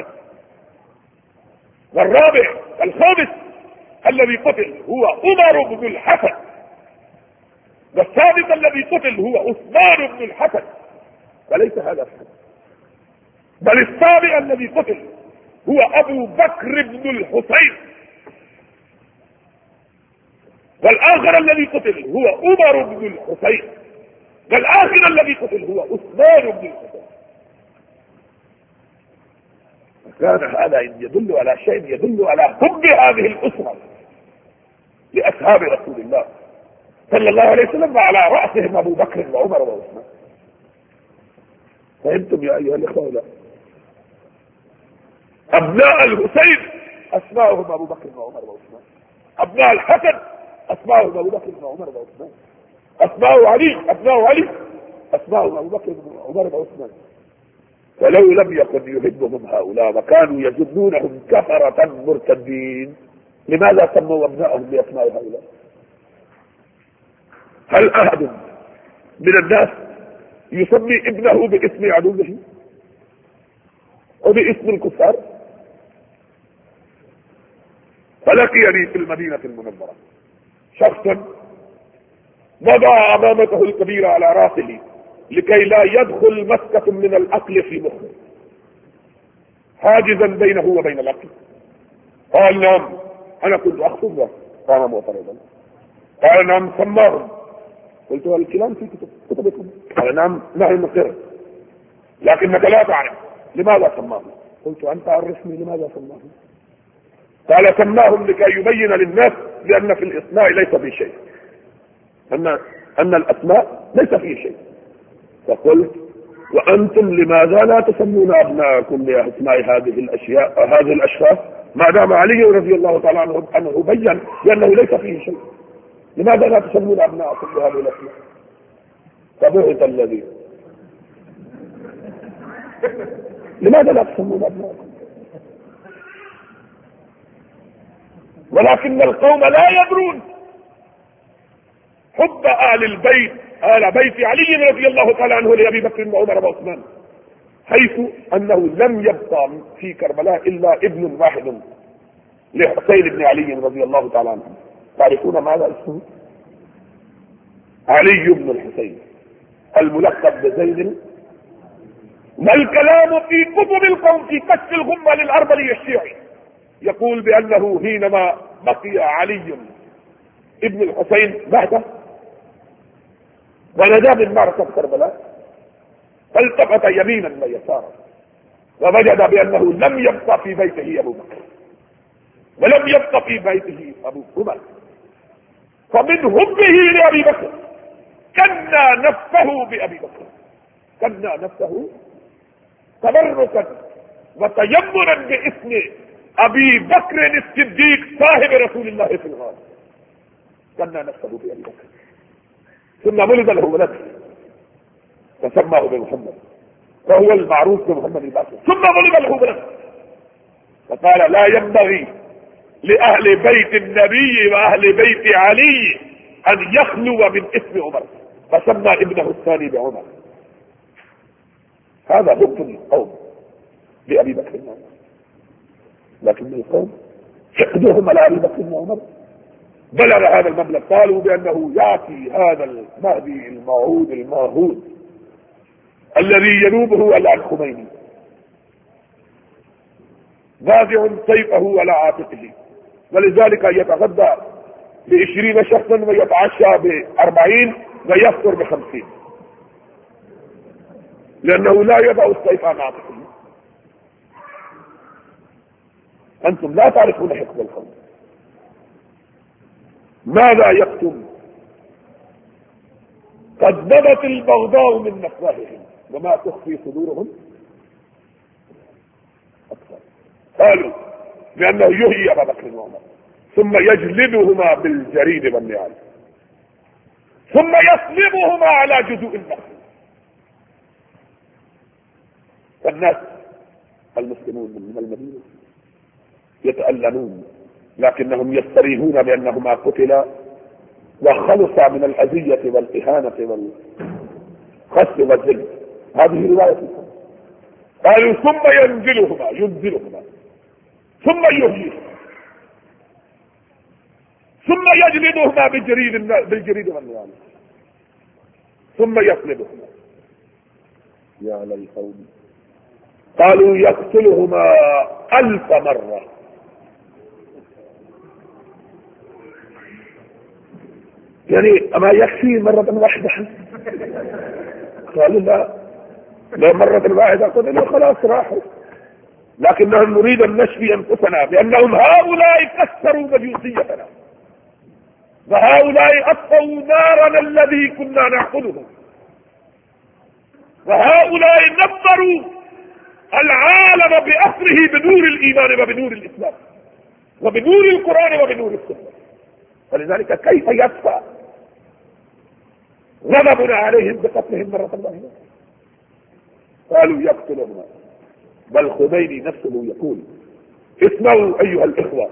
والرابع الخامس الذي قتل هو عمر بن الحسن، والسادس الذي قتل هو عثمان بن الحسن. وليس هذا فقط، بل السابع الذي قتل هو أبو بكر بن الحسين، والآخر الذي قتل هو عمر بن الحسين، والآخر الذي قتل هو عثمان بن الحسين. كان هذا يدل على شيء، يدل على حب هذه الأسرة لأصحاب رسول الله صلى الله عليه وسلم، وعلى رأسهم أبو بكر وعمر وعثمان. فهمتم يا أيها الإخوة؟ لا، أبناء الحسين أسماؤهم أبو بكر وعمر وعثمان، أبناء الحسن أسماؤهم أبو بكر وعمر وعثمان، أسماء علي أبناء علي أسماؤهم أبو بكر وعمر وعثمان. ولو لم يكن يحبهم هؤلاء وكانوا يظنونهم كفرة مرتدين، لماذا سموا أبنائهم بأسماء هؤلاء؟ هل أحد من الناس يسمي ابنه باسم عدوه وباسم الكفار؟ فلقيني في المدينة المنورة شخص وضع أمامته الكبيرة على راسه لكي لا يدخل مسكة من الأكل في مخه، حاجزا بينه وبين الأكل. قال نعم، أنا كنت أخطبه. قام معترضا. قال نعم، سماهم. قلت له الكلام في كتبكم؟ قال نعم، نحن نقر، لكنك لا تعرف لماذا سماهم. قلت أنت عرفني لماذا سماهم. قال سماهم لكي يبين للناس بأن في الإسماء ليس في شيء، أن الأسماء ليس في شيء. فقلت وأنتم لماذا لا تسمون أبناءكم بأسماء هذه الأشياء هذه الأشخاص ما دام علي رضي الله تعالى عنه بين بأنه ليس فيه شيء؟ لماذا لا تسمون أبناءكم بهذه الأسماء؟ فبهت الذي لماذا لا تسمون أبناءكم؟ ولكن القوم لا يدرون حب آل البيت، آل بيت علي رضي الله تعالى عنه لأبي بكر وعمر وعثمان، حيث أنه لم يبقى في كربلاء إلا ابن واحد لحسين بن علي رضي الله تعالى عنه. تعرفون ماذا اسمه؟ علي بن الحسين الملقب بزيد. ما الكلام في كتب القوم في كشف الغمة للأرملي الشيعي يقول بأنه حينما بقي علي ابن الحسين بعده ونجا من معركة كربلاء فالتفت يمينا ويسارا ووجد بأنه لم يبقى في بيته أبو بكر ولم يبقى في بيته أبو عمر، فمن حبه لأبي بكر كنى نفسه بأبي بكر، كنى نفسه تبركا وتيمنا باسم أبي بكر الصديق صاحب رسول الله في الغار، كنى نفسه بأبي بكر. ثم ولد له ولد فسماه بمحمد وهو المعروف بمحمد الباقر. ثم ولد له ولد فقال لا ينبغي لأهل بيت النبي وأهل بيت علي أن يخلو من اسم عمر، فسمى ابنه الثاني بعمر. هذا بغض القوم لأبي بكر وعمر، لكن القوم حقدهم على أبي بكر وعمر بلغ هذا المبلغ. قالوا بأنه يأتي هذا المهدي الموعود الماهود الذي ينوبه على الخميني نازع سيفه على عاتقه، ولذلك يتغدى ب20 شخصا ويتعشى ب40 ويفطر ب50، لأنه لا يضع السيف عن عاتقه. أنتم لا تعرفون حقد القوم. ماذا يكتم؟ قد بدت البغضاء من أفواههم وما تخفي صدورهم أكثر. قالوا بأنه يهي أبا بكر وعمر ثم يجلدهما بالجريد والنعال ثم يصلبهما على جذوع النخل. فالناس المسلمون من المدينة يتألمون، لكنهم يستريحون بأنهما قتلا وخلصا من الأذية والإهانة والخس والذل. هذه رواية. قالوا ثم ينزلهما ثم يهيهما ثم يجلدهما بالجريد والنعال ثم يصلبهما. يا للقوم. قالوا يقتلهما 1000 مرة. يعني أما يكفي مرة واحدة؟ قالوا لا مرة واحدة قتلوا خلاص راحوا، لكنهم نريد أن نشفي أنفسنا بأنهم هؤلاء كسروا مجوسيتنا وهؤلاء أطفوا نارنا الذي كنا نعقده وهؤلاء نبروا العالم بأسره بنور الإيمان وبنور الإسلام وبنور القرآن وبنور السنة. فلذلك كيف يدفع غضبنا عليهم بقتلهم مرة واحدة؟ قالوا يقتلهما. بل خميني نفسه يقول اسمعوا أيها الإخوة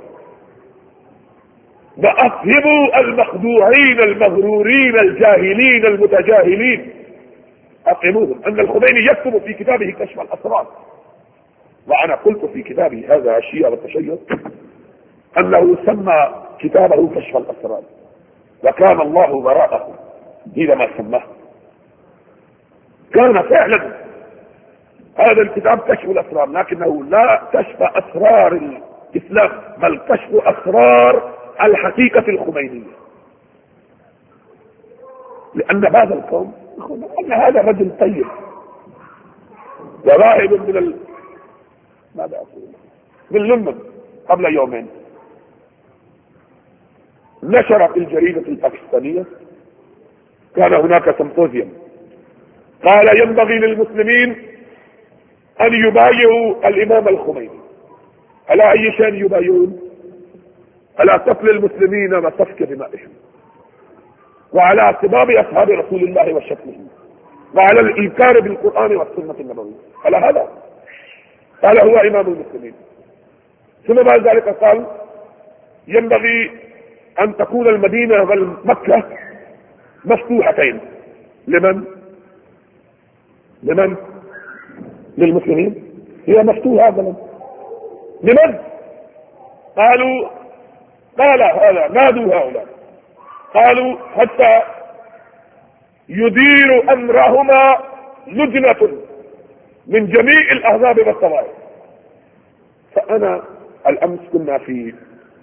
وأفهموا المخدوعين المغرورين الجاهلين المتجاهلين، أفهموهم أن الخميني يكتب في كتابه كشف الأسرار، وأنا قلت في كتابي هذا الشيعة والتشيع أنه سمى كتابه كشف الأسرار وكان الله وراءه حينما سماه. كان فعلا هذا الكتاب كشف الأسرار، لكنه لا كشف أسرار الإسلام بل كشف أسرار الحقيقة الخمينية. لأن هذا القوم أن هذا رجل طيب وراهب ماذا أقول من لندن قبل يومين نشر في الجريدة الباكستانية، كان هناك سمبوزيوم، قال ينبغي للمسلمين أن يبايعوا الإمام الخميني. على أي شيء يبايعون؟ على قتل المسلمين وسفك دمائهم وعلى سباب أصحاب رسول الله وشتمهم وعلى الإنكار بالقرآن والسنة النبوية. على هذا قال هو إمام المسلمين. ثم بعد ذلك قال ينبغي أن تكون المدينة والمكة مفتوحتين. لمن؟ للمسلمين. هي مفتوحة أبدا. لمن؟ قال هذا نادوا هؤلاء قالوا حتى يدير أمرهما لجنة من جميع الأحزاب والطوائف. فأنا الأمس كنا في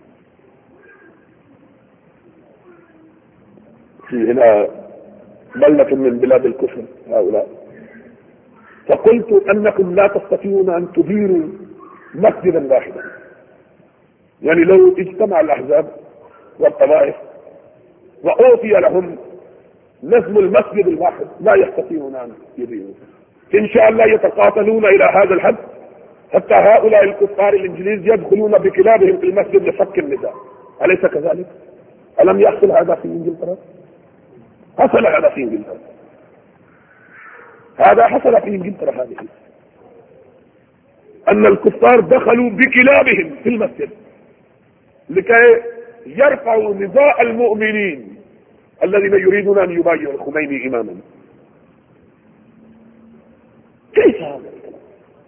هنا بلدة من بلاد الكفر هؤلاء، فقلت أنكم لا تستطيعون أن تديروا مسجدا واحدا. يعني لو اجتمع الأحزاب والطوائف وأعطي لهم نظم المسجد الواحد لا يستطيعون أن يديروا. إن شاء الله يتقاتلون إلى هذا الحد حتى هؤلاء الكفار الإنجليز يدخلون بكلابهم في المسجد لفك النساء. أليس كذلك؟ ألم يحصل هذا في إنجلترا؟ حصل هذا في إنجلترا. هذا حصل في إنجلترا. هذه أن الكفار دخلوا بكلابهم في المسجد لكي يرفعوا نزاع المؤمنين الذين يريدون أن يبايعوا الخميني إماما. كيف هذا الكلام؟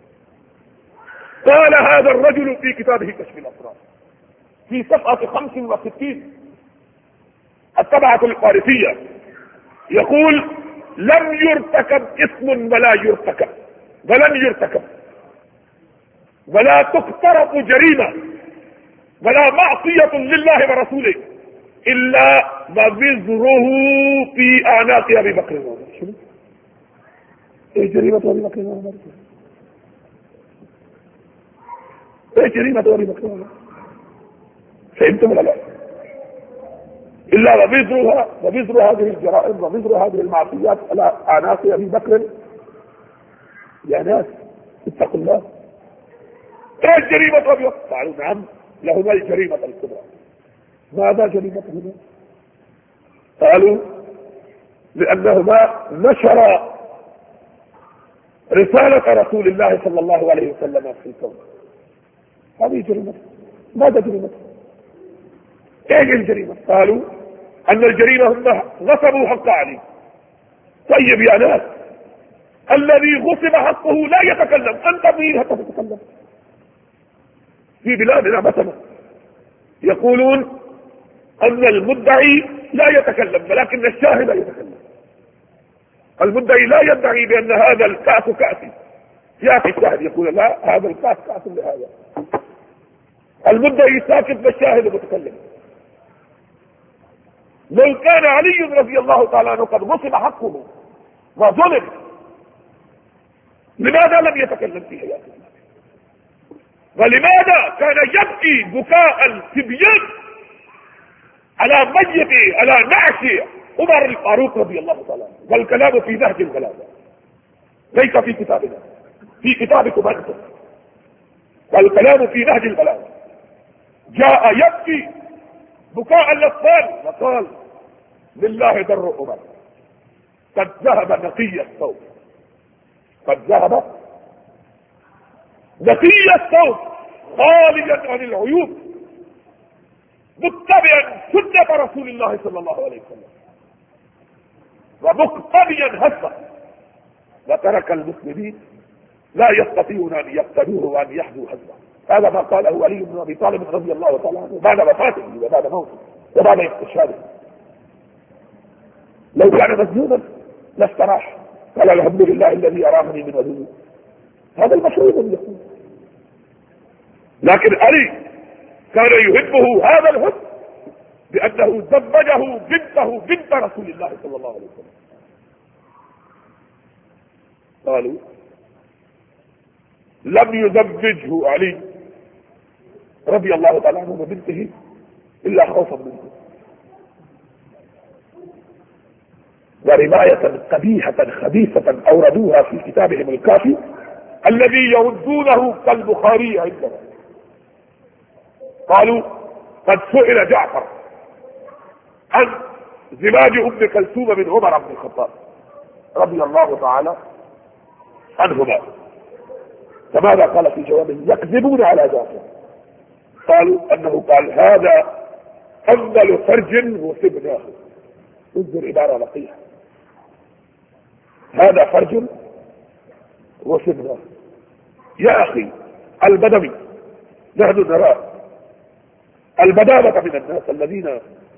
قال هذا الرجل في كتابه كشف الأسرار في صفحة 65 الطبعة الفارسية يقول: لم يرتكب اسم ولا يرتكب ولن يرتكب ولا تقترف جريمة ولا معصية لله ورسوله إلا ووزره في أعناق أبي بكر وعمر. شنو؟ ايه جريمة أبي بكر وعمر؟ ايه جريمة أبي بكر وعمر؟ فهمتم ولا لا؟ إلا ووزر هذه الجرائم ووزر هذه المعصيات على أعناق أبي بكر. يا ناس اتقوا الله. ايه الجريمة أبي بكر؟ قالوا نعم لهما الجريمة الكبرى. ماذا جريمتهما؟ قالوا لأنهما نشرا رسالة رسول الله صلى الله عليه وسلم في الكون. هذه جريمة. ماذا جريمة؟ ايه الجريمة؟ قالوا أن الجريمة هم غصبوا حق علي. طيب يا ناس، الذي غصب حقه لا يتكلم، أنت مين حتى تتكلم؟ في بلادنا مثلا يقولون أن المدعي لا يتكلم ولكن الشاهد يتكلم. المدعي لا يدعي بأن هذا الكأس كأسي، يأتي الشاهد يقول لا هذا الكأس كأس لهذا. المدعي ساكت والشاهد متكلم. لو كان علي رضي الله تعالى عنه قد غصب حقه وظلم، لماذا لم يتكلم في حياته؟ ولماذا كان يبكي بكاء التبيان على ميت على نعش عمر الفاروق رضي الله تعالى عنه؟ والكلام في نهج الغلابة ليس في كتابنا، في كتابكم انتم. والكلام في نهج الغلابة. جاء يبكي بكاء الاطفال وقال: لله در عمر قد ذهب نقي الصوت، قد ذهب نقي الصوت خاليا عن العيوب متبعا سنة رسول الله صلى الله عليه وسلم ومقتديا هزه، وترك المسلمين لا يستطيعون ان يقتدوه وان يحذوا هزه. هذا ما قاله علي بن ابي طالب رضي الله تعالى عنه بعد وفاته وبعد موته وبعد استشهاده. لو كان مسجونا لاستراح، قال: الحمد لله الذي اراحني من عدوه. هذا المشروع يقول. لكن علي كان يحبه هذا الحب بأنه زوجه بنته بنت رسول الله صلى الله عليه وسلم. قالوا: لم يزوجه علي رضي الله تعالى عنه وبنته إلا خوفا منه. ورواية قبيحة خبيثة أوردوها في كتابهم الكافي الذي يردونه كالبخاري عندنا. قالوا: قد سئل جعفر عن زواج ام كلثوم من عمر بن الخطاب رضي الله تعالى عنهما، فماذا قال في جوابه؟ يكذبون على جعفر. قالوا انه قال: هذا افضل فرج وسبناه. انظر عبارة لطيفة: هذا فرج وسبناه. يا اخي البدوي، نحن نرى البداوة من الناس الذين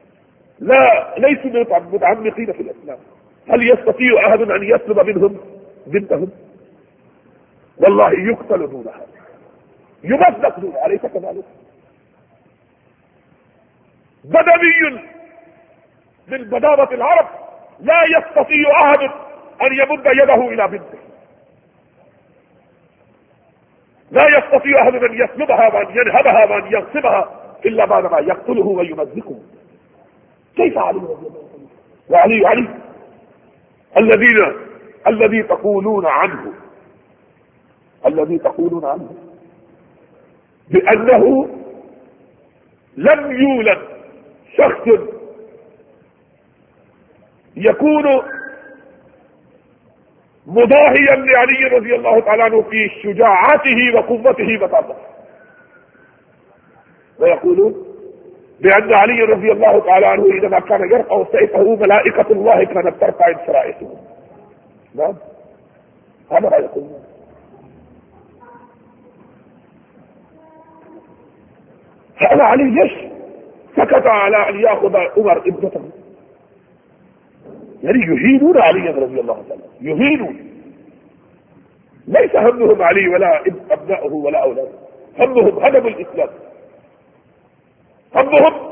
ليسوا متعمقين في الاسلام. هل يستطيع احد ان يسلب منهم بنتهم؟ والله يقتل دونها، يمزق دونها، اليس كذلك؟ بدوي من بداوة العرب لا يستطيع احد ان يمد يده الى بنته، لا يستطيع احد ان يسلبها وان ينهبها وان يغصبها الا بعدما يقتله ويمزقه. كيف علي رضي الله عنه وعلي الذي تقولون عنه بأنه لم يولد شخص يكون مضاهيا لعلي رضي الله تعالى عنه في شجاعته وقوته وطاقته، ويقولون بأن علي رضي الله تعالى عنه عندما كان يرفع سيفه ملائكة الله كانت ترفع سرائسه. نعم، هذا ما يقولون. هذا علي ليش سكت على أن يأخذ عمر ابنته؟ يعني يهينون علي رضي الله تعالى، يهينون. ليس همهم علي ولا أبنائه ولا أولاده، همهم هدم الإسلام، همهم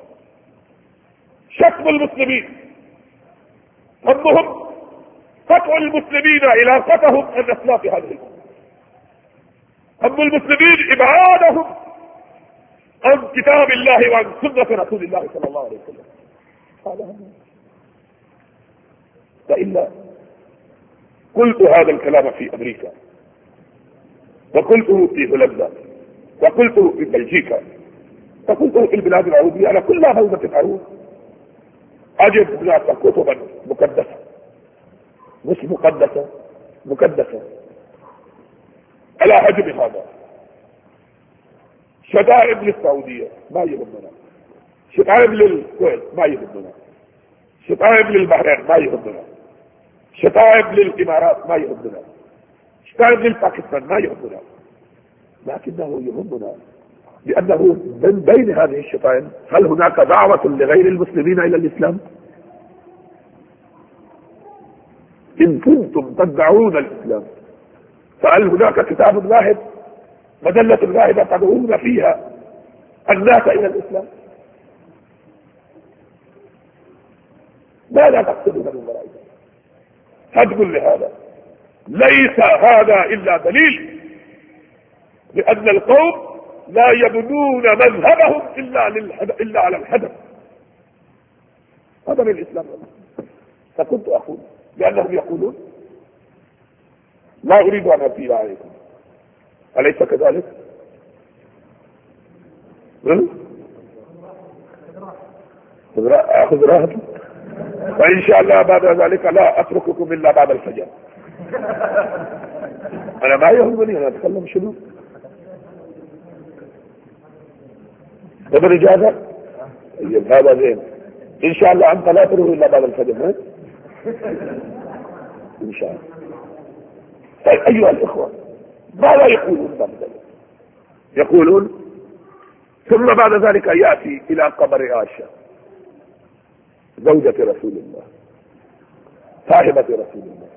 شتم المسلمين، همهم قطع المسلمين علاقتهم عن أسلاف هذه الأمة، هم المسلمين إبعادهم عن كتاب الله وعن سنة رسول الله صلى الله عليه وسلم. هذا هم. فإلا قلت هذا الكلام في أمريكا، وقلته في هولندا، وقلته في بلجيكا، وقلته في البلاد العربية على كل هوزة العروض، أجد هناك كتبا مقدسة، مش مقدسة، مقدسة على حجم هذا. شتائم للسعودية ما يهمنا، شتائم للكويت ما يهمنا، شتائم للبحرين ما يهمنا، شتائم للإمارات ما يهمنا، شتائم للباكستان ما يهمنا، لكنه يهمنا لأنه من بين هذه الشتائم هل هناك دعوة لغير المسلمين إلى الإسلام؟ إن كنتم تدعون الإسلام فهل هناك كتاب واحد، مجلة واحدة تدعون فيها الناس إلى الإسلام؟ ماذا تقصدون من وراء ذلك؟ هدم لهذا. ليس هذا إلا دليل لأن القوم لا يبنون مذهبهم إلا على الهدم، هدم الإسلام. فكنت أقول لأنهم يقولون لا أريد أن أطيل عليكم، أليس كذلك؟ أخذ راحتي، وإن شاء الله بعد ذلك لا أترككم إلا بعد الفجر. أنا ما يهمني أنا أتكلم شنو. تبغى إجازة؟ هذا زين. إن شاء الله أنت لا تروح إلا بعد الفجر. إن شاء الله. طيب أيها الإخوة، ماذا يقولون بعد ذلك؟ يقولون ثم بعد ذلك يأتي إلى قبر عائشة زوجة رسول الله صاحبة رسول الله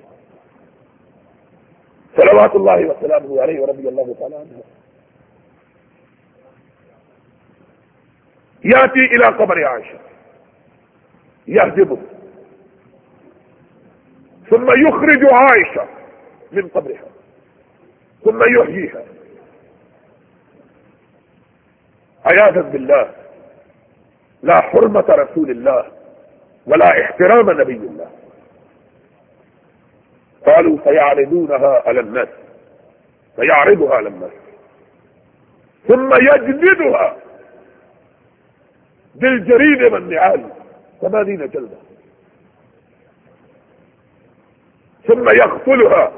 صلوات الله وسلامه عليه ورضي الله تعالى عنها. يأتي إلى قبر عائشة يهدمه، ثم يخرج عائشة من قبرها ثم يحييها عياذا بالله. لا حرمة رسول الله ولا احترام نبي الله. قالوا فيعرضونها على الناس، فيعرضها على الناس ثم يجلدها بالجريد والنعال 80 جلدة، ثم يقتلها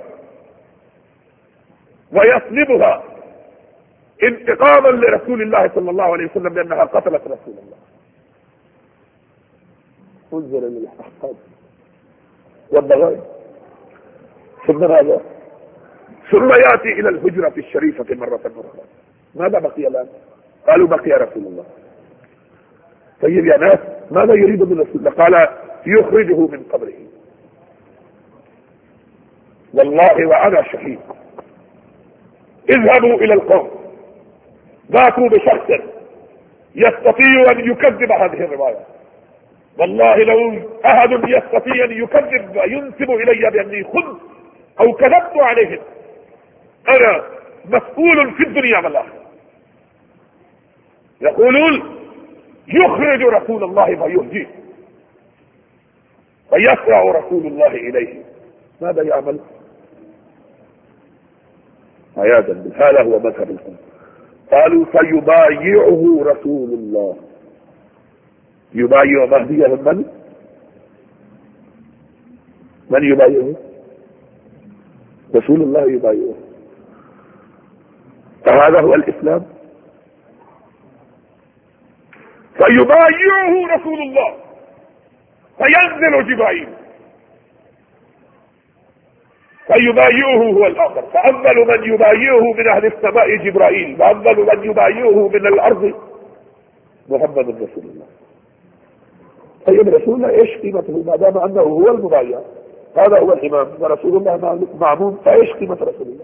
ويصلبها انتقاما لرسول الله صلى الله عليه وسلم لأنها قتلت رسول الله. انظر للأحقاد والضغائن. ثم ماذا؟ ثم يأتي إلى الهجرة الشريفة مرة أخرى. ماذا بقي الآن؟ قالوا بقي رسول الله. طيب يا ناس ماذا يريد من رسول الله؟ قال يخرجه من قبره. والله وأنا شهيد. اذهبوا إلى القوم ذاكوا بشخص يستطيع أن يكذب هذه الرواية. والله لو أحد يستطيع أن يكذب وينسب إلي بأني خذ أو كذبت عليهم أنا مسؤول في الدنيا والآخرة. يقولون يخرج رسول الله فيهديه فيسرع رسول الله إليه. ماذا يعمل؟ عياذا بالله هذا هو مذهب القوم. قالوا فيبايعه رسول الله. يبايع مهديهم من يبايعه؟ رسول الله يبايعه. فهذا هو الإسلام. فيبايعه رسول الله فينزل جبرائيل فيبايعه هو الآخر. فأول من يبايعه من أهل السماء جبرائيل، وأول من يبايعه من الأرض محمد رسول الله. طيب رسول الله ايش قيمته ما دام انه هو المبايع؟ هذا هو الامام ورسول الله معموم، فايش قيمة رسول الله؟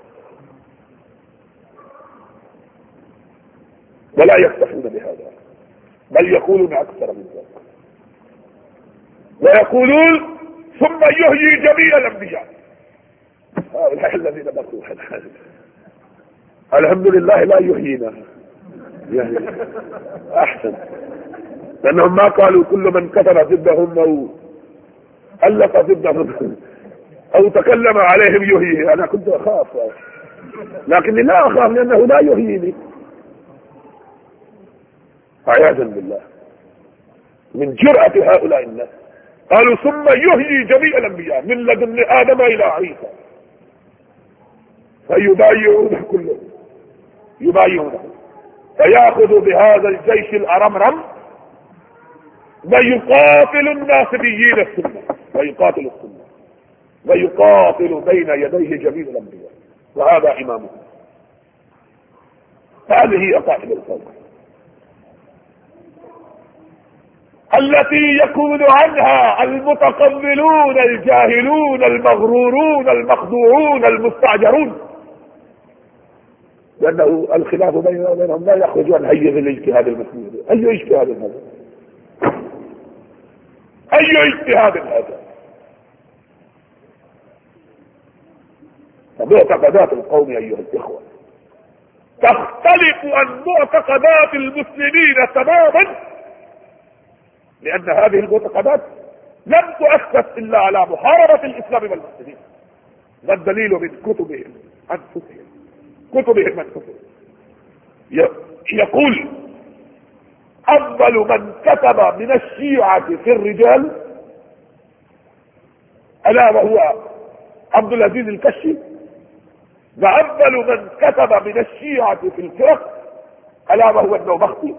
ولا يكتفون بهذا، بل يقولون اكثر من ذلك، ويقولون ثم يحيي جميع الانبياء. هؤلاء الذين بقوا الحمد لله لا يحيينا يعني احسن، لانهم ما قالوا كل من كفر ضدهم او الف ضدهم او تكلم عليهم يحيي. انا كنت اخاف، لكني لا اخاف لانه لا يحييني. عياذا بالله من جرأة هؤلاء الناس. قالوا ثم يحيي جميع الانبياء من لدن ادم الى عيسى، فيبايعونه كلهم، يبايعونه، فياخذ بهذا الجيش الارمرم ويقاتل الناصبيين السنة، ويقاتل السنة، ويقاتل بين يديه جميع الانبياء، وهذا امامه. هذه عقائد القوم التي يكون عنها المتقبلون الجاهلون المغرورون المخدوعون المستعجرون، لانه الخلاف بيننا وبينهم لا يخرج عن حيز الاجتهاد المسلم. اي اجتهاد هذا؟ اي اجتهاد هذا؟ فمعتقدات القوم ايها الاخوه تختلف عن معتقدات المسلمين تماما، لان هذه المعتقدات لم تؤسس الا على محاربه الاسلام والمسلمين، والدليل من كتبهم انفسهم، كتبهم انفسهم. يقول اول من كتب من الشيعة في الرجال الا وهو عبد العزيز الكشي، واول من كتب من الشيعة في الفرق الا وهو النوبختي،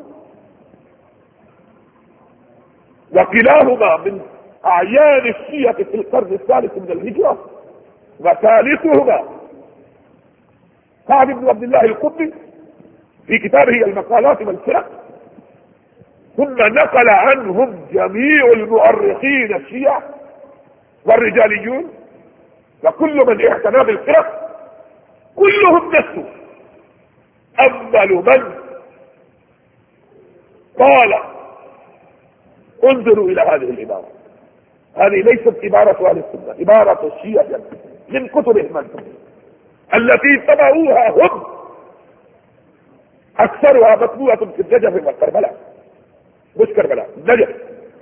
وكلاهما من اعيان الشيعة في القرن الثالث من الهجرة، وثالثهما سعد بن عبد الله القطبي في كتابه المقالات والفرق. ثم نقل عنهم جميع المؤرخين الشيعة والرجاليون وكل من اعتنى بالفرق، كلهم نسوا اول من قال انظروا الى هذه العبارة. هذه ليست عبارة اهل السنة، عبارة الشيعة من كتبهم التي طبعوها هم، اكثرها مطبوعة في النجف والكربلاء، مش كربلاء، النجف،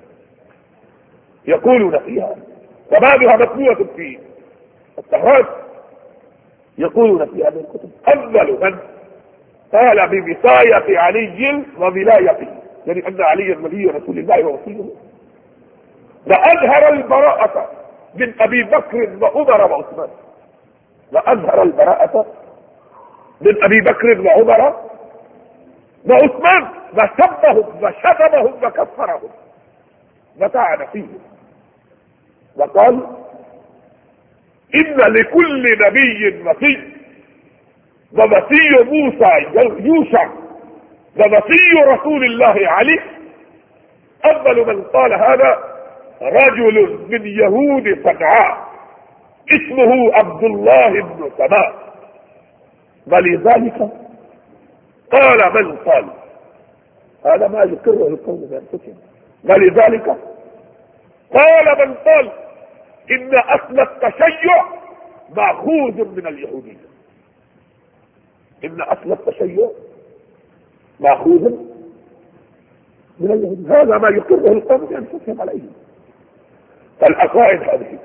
يقولون فيها، وبعضها مطبوعة في الطهران، يقولون في هذه الكتب اول من قال بوصاية علي وولايته، يعني ان علي ولي رسول الله ووصيه، وأظهر البراءة من أبي بكر وعمر وعثمان، وأظهر البراءة من أبي بكر وعمر وعثمان، وسبهم وشتمهم وكفرهم وطعن فيهم، وقال إن لكل نبي وصي، ووصي موسى يوشع، ووصي رسول الله علي. أول من قال هذا رجل من يهود صنعاء اسمه عبد الله بن سباء، ولذلك قال من قال هذا ما يقره القوم بأنفسهم، ولذلك قال من قال إن أصل التشيع مأخوذ من اليهودية، إن أصل التشيع مأخوذ من اليهودية. هذا ما يقره القوم بأنفسهم عليه. فالعقائد هذه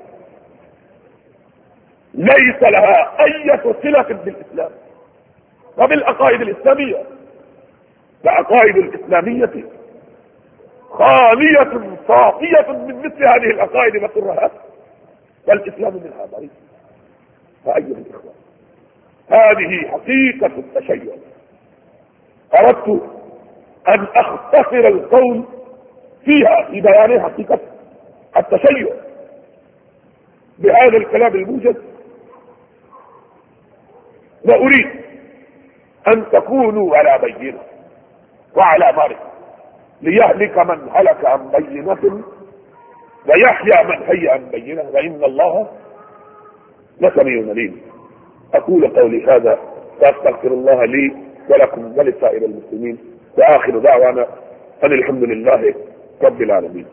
ليس لها اي صلة بالاسلام وبالعقائد الاسلامية. العقائد الاسلامية خالية صافية من مثل هذه العقائد والترهات، والاسلام منها بريء. فأيها الإخوة، هذه حقيقة التشيع. أردت أن أختصر القول فيها في بيان حقيقة التشيع بهذا الكلام الموجز، وأريد أن تكونوا على بينة وعلى معرفة، ليهلك من هلك عن بينة ويحيى من حي عن بينة، وإن الله لسميع عليم. أقول قولي هذا وأستغفر الله لي ولكم ولسائر المسلمين، وآخر دعوانا أن الحمد لله رب العالمين.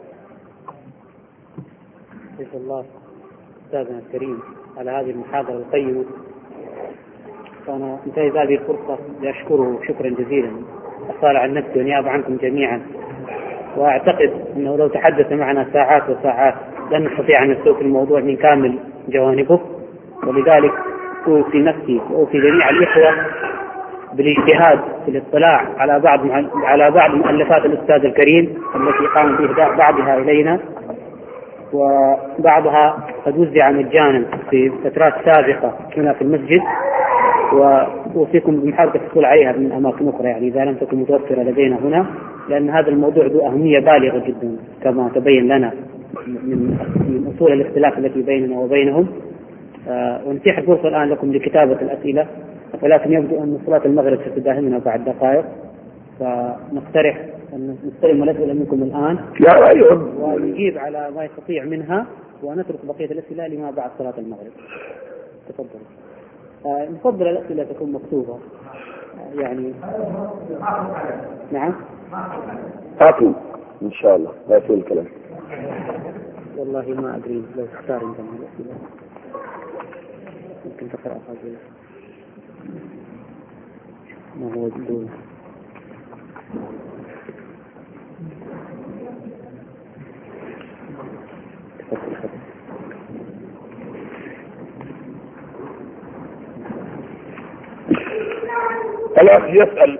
شكر الله أستاذنا الكريم على هذه المحاضرة القيمة. فأنا انتهز هذه الفرصة لأشكره شكرا جزيلا أصال عن نفسي ونيابة عنكم جميعا، وأعتقد أنه لو تحدث معنا ساعات وساعات لن نستطيع أن نستوفي الموضوع من كامل جوانبه، ولذلك أوصي نفسي وأوصي جميع الإخوة بالاجتهاد في الاطلاع على بعض مؤلفات الأستاذ الكريم التي قام بإهداء بعضها إلينا، وبعضها قد وزع مجانا في فترات سابقة هنا في المسجد، وأوصيكم بمحاولة الحصول عليها من أماكن أخرى يعني إذا لم تكن متوفرة لدينا هنا، لأن هذا الموضوع ذو أهمية بالغة جدا كما تبين لنا من أصول الاختلاف التي بيننا وبينهم. ونتيح الفرصة الآن لكم لكتابة الأسئلة، ولكن يبدو أن صلاة المغرب ستداهمنا بعد دقائق، فنقترح أن نستلم الأسئلة منكم الآن ونجيب على ما يستطيع منها، ونترك بقية الأسئلة لما بعد صلاة المغرب. تفضل. نفضل الأسئلة تكون مكتوبة يعني. نعم هاتوا إن شاء الله، لا يطول الكلام. والله ما أدري، لو تختار أنت من الأسئلة ممكن تقرأ هذه ما هو الدول. الأخ يسأل: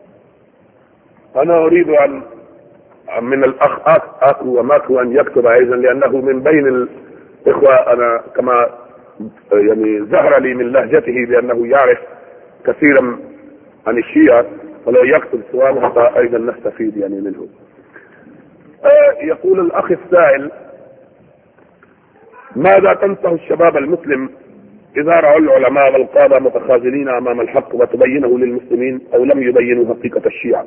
أنا أريد أن من الأخ أكو وماكو أن يكتب أيضا، لأنه من بين الإخوة أنا كما يعني ظهر لي من لهجته بأنه يعرف كثيرا عن الشيعة، ولو يكتب سؤال حتى أيضا نستفيد يعني منه. يقول الأخ السائل: ماذا تنصح الشباب المسلم إذا رأوا العلماء والقادة متخاذلين أمام الحق وتبينه للمسلمين أو لم يبينوا حقيقة الشيعة؟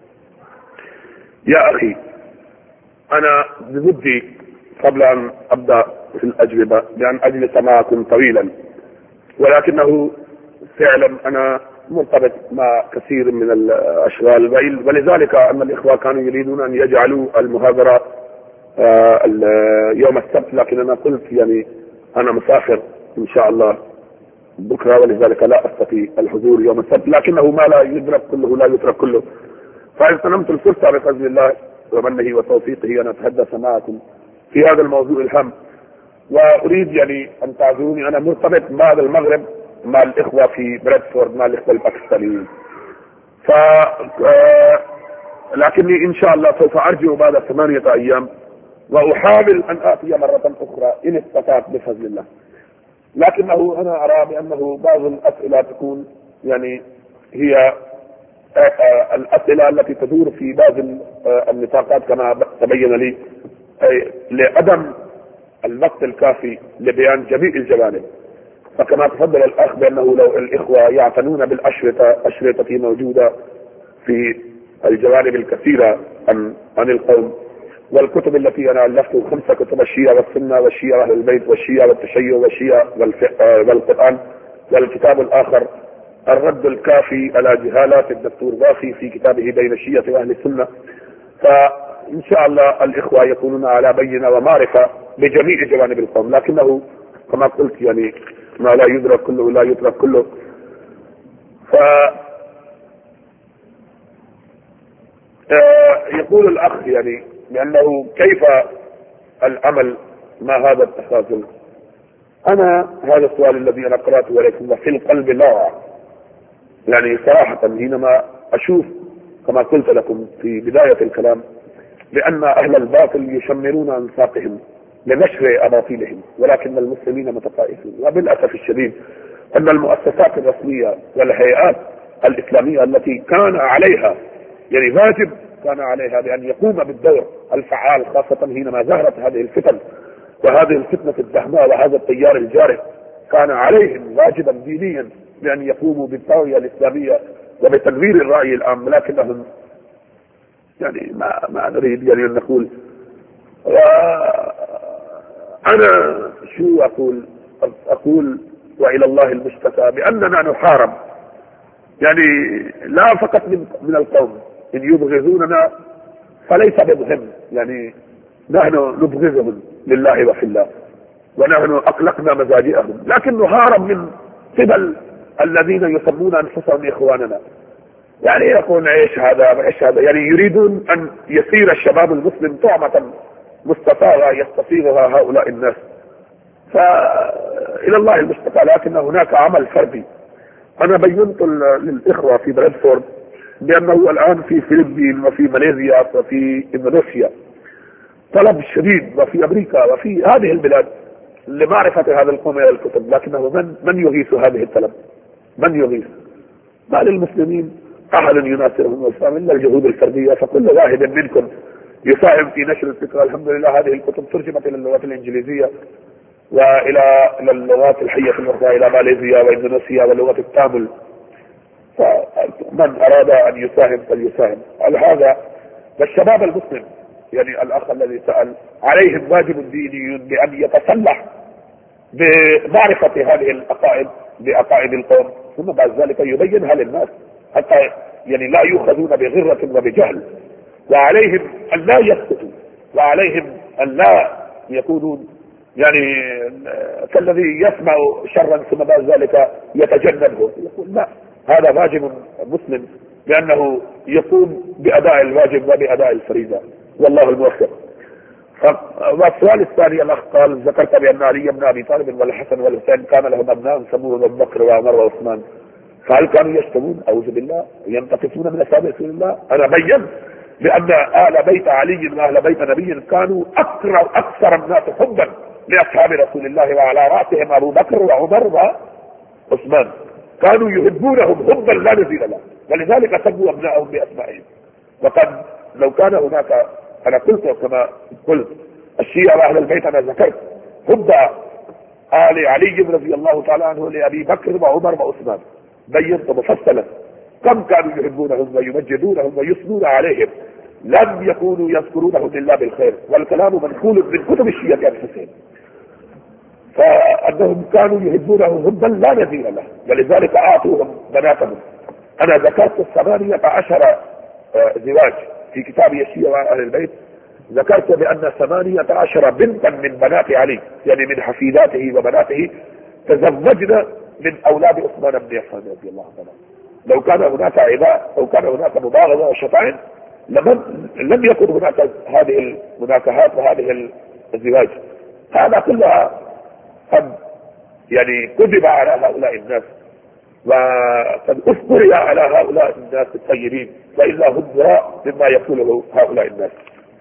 يا أخي، أنا بودي قبل أن أبدأ في الأجوبة بأن أجلس معكم طويلا، ولكنه فعلا أنا مرتبط مع كثير من الأشغال، ولذلك أن الإخوة كانوا يريدون أن يجعلوا المحاضرة يوم السبت، لكن أنا قلت يعني أنا مسافر إن شاء الله بكرة، ولذلك لا أستطيع الحضور يوم السبت، لكنه ما لا يدرك كله لا يترك كله. فاغتنمت الفرصة بفضل الله ومنه وتوفيقه أن أتحدث معكم في هذا الموضوع الهام، وأريد يعني أن تعذروني، أنا مرتبط بعد المغرب مع الإخوة في بريدفورد مع الإخوة الباكستانيين، لكني إن شاء الله سوف أرجع بعد 8 أيام، وأحاول أن آتي مرة أخرى إن استطعت بفضل الله. لكنه أنا أرى بأنه بعض الأسئلة تكون يعني هي الأسئلة التي تدور في بعض النطاقات كما تبين لي لعدم الوقت الكافي لبيان جميع الجوانب. فكما تفضل الأخ بأنه لو الإخوة يعتنون بالأشرطة موجودة في الجوانب الكثيرة عن القوم، والكتب التي أنا ألفت 5 كتب: الشيعة والسنة والشيعة أهل البيت والشيعة والتشيع والشيعة والقرآن، والكتاب الآخر الرد الكافي على جهالات الدكتور باخي في كتابه بين الشيعة وأهل السنة. فإن شاء الله الإخوة يكونون على بينة ومعرفة بجميع جوانب القوم، لكنه كما قلت يعني ما لا يدرك كله لا يترك كله. يقول الأخ يعني بأنه كيف العمل مع هذا التخاذل؟ أنا هذا السؤال الذي أنا قرأته عليكم وفي القلب لا يعني صراحة حينما أشوف كما قلت لكم في بداية الكلام بأن أهل الباطل يشمرون عن ساقهم لنشر أباطيلهم، ولكن المسلمين متطائفون. وبالأسف الشديد أن المؤسسات الرسمية والهيئات الإسلامية التي كان عليها يعني واجب كان عليها بأن يقوم بالدور الفعال، خاصة حينما ظهرت هذه الفتن وهذه الفتنة الدهماء وهذا التيار الجارح، كان عليهم واجبا دينيا بأن يقوموا بالتوعية الإسلامية وبتنوير الرأي العام، لكنهم يعني ما نريد يعني أن نقول. أنا شو أقول وإلى الله المشتكى بأننا نحارب، يعني لا فقط من القوم، إن يبغضوننا فليس بمهم، يعني نحن نبغضهم لله وفي الله، ونحن أقلقنا مزاجئهم، لكن نحارب من قبل الذين يسمون أنفسهم إخواننا. يعني يقول ايش هذا يعني يريدون أن يصير الشباب المسلم طعمة مستطاغة يستصيغها هؤلاء الناس، فإلى الله المشتكى. لكن هناك عمل فردي. أنا بينت للإخوة في بريدفورد بأنه الآن في فلبين وفي ماليزيا وفي إندونيسيا طلب شديد، وفي أمريكا وفي هذه البلاد لمعرفة هذا القوم إلى الكتب، لكنه من يغيث هذه الطلب؟ من يغيث؟ ما للمسلمين أحد يناصرهم ويساهم إلا الجهود الفردية. فكل واحد منكم يساهم في نشر الفكرة. الحمد لله هذه الكتب ترجمت إلى اللغات الإنجليزية وإلى اللغات الحية الأخرى، إلى ماليزيا وإندونيسيا ولغة التامل. فمن أراد أن يساهم فليساهم. على هذا فالشباب المسلم يعني الأخ الذي سأل عليهم واجب ديني بأن يتسلح بمعرفة هذه العقائد بعقائد القوم، ثم بعد ذلك يبينها للناس حتى يعني لا يؤخذون بغرة وبجهل. وعليهم أن لا يسكتوا، وعليهم أن لا يكونوا يعني كالذي يسمع شرا ثم بعد ذلك يتجنبه. يقول لا، هذا واجب مسلم لأنه يقوم بأداء الواجب وبأداء الفريضة، والله الموفق. والسؤال الثاني الأخ قال ذكرت بأن علي بن أبي طالب والحسن والحسين كان لهم أبناء سموهم أبو بكر وعمر وعثمان، فهل كانوا يشتمون أعوذ بالله ينتقصون من أصحاب رسول الله؟ أنا بيّنت بأن آل بيت علي وأهل بيت نبي كانوا أكثر الناس حبا لأصحاب رسول الله، وعلى رأسهم أبو بكر وعمر وعثمان، كانوا يحبونهم حبا لا نزيل له، ولذلك سموا أبنائهم بأسمائهم. وقد لو كان هناك، أنا قلت كما قلت الشيعة وأهل البيت، أنا ذكرت حب آل علي رضي الله تعالى عنه لأبي بكر وعمر وعثمان، بينت مفصلا كم كانوا يحبونهم ويمجدونهم ويثنون عليهم، لم يكونوا يذكرونهم إلا بالخير، والكلام منقول من كتب الشيعة أنفسهم، فأنهم كانوا يحبونهم حبا لا نظير له، ولذلك أعطوهم بناتهم. أنا ذكرت 18 زواج في كتاب الشيعة وأهل البيت، ذكرت بأن 18 بنتا من بنات علي، يعني من حفيداته وبناته، تزوجنا من أولاد عثمان بن عفان رضي الله عنه. لو كان هناك عداء أو كان هناك مباغضة وشتائم لم يكن هناك هذه المناكحات وهذه الزواج. هذا كلها قد يعني كذب على هؤلاء الناس، وقد افتري على هؤلاء الناس الطيبين، وإلا هم براء مما يقوله هؤلاء الناس.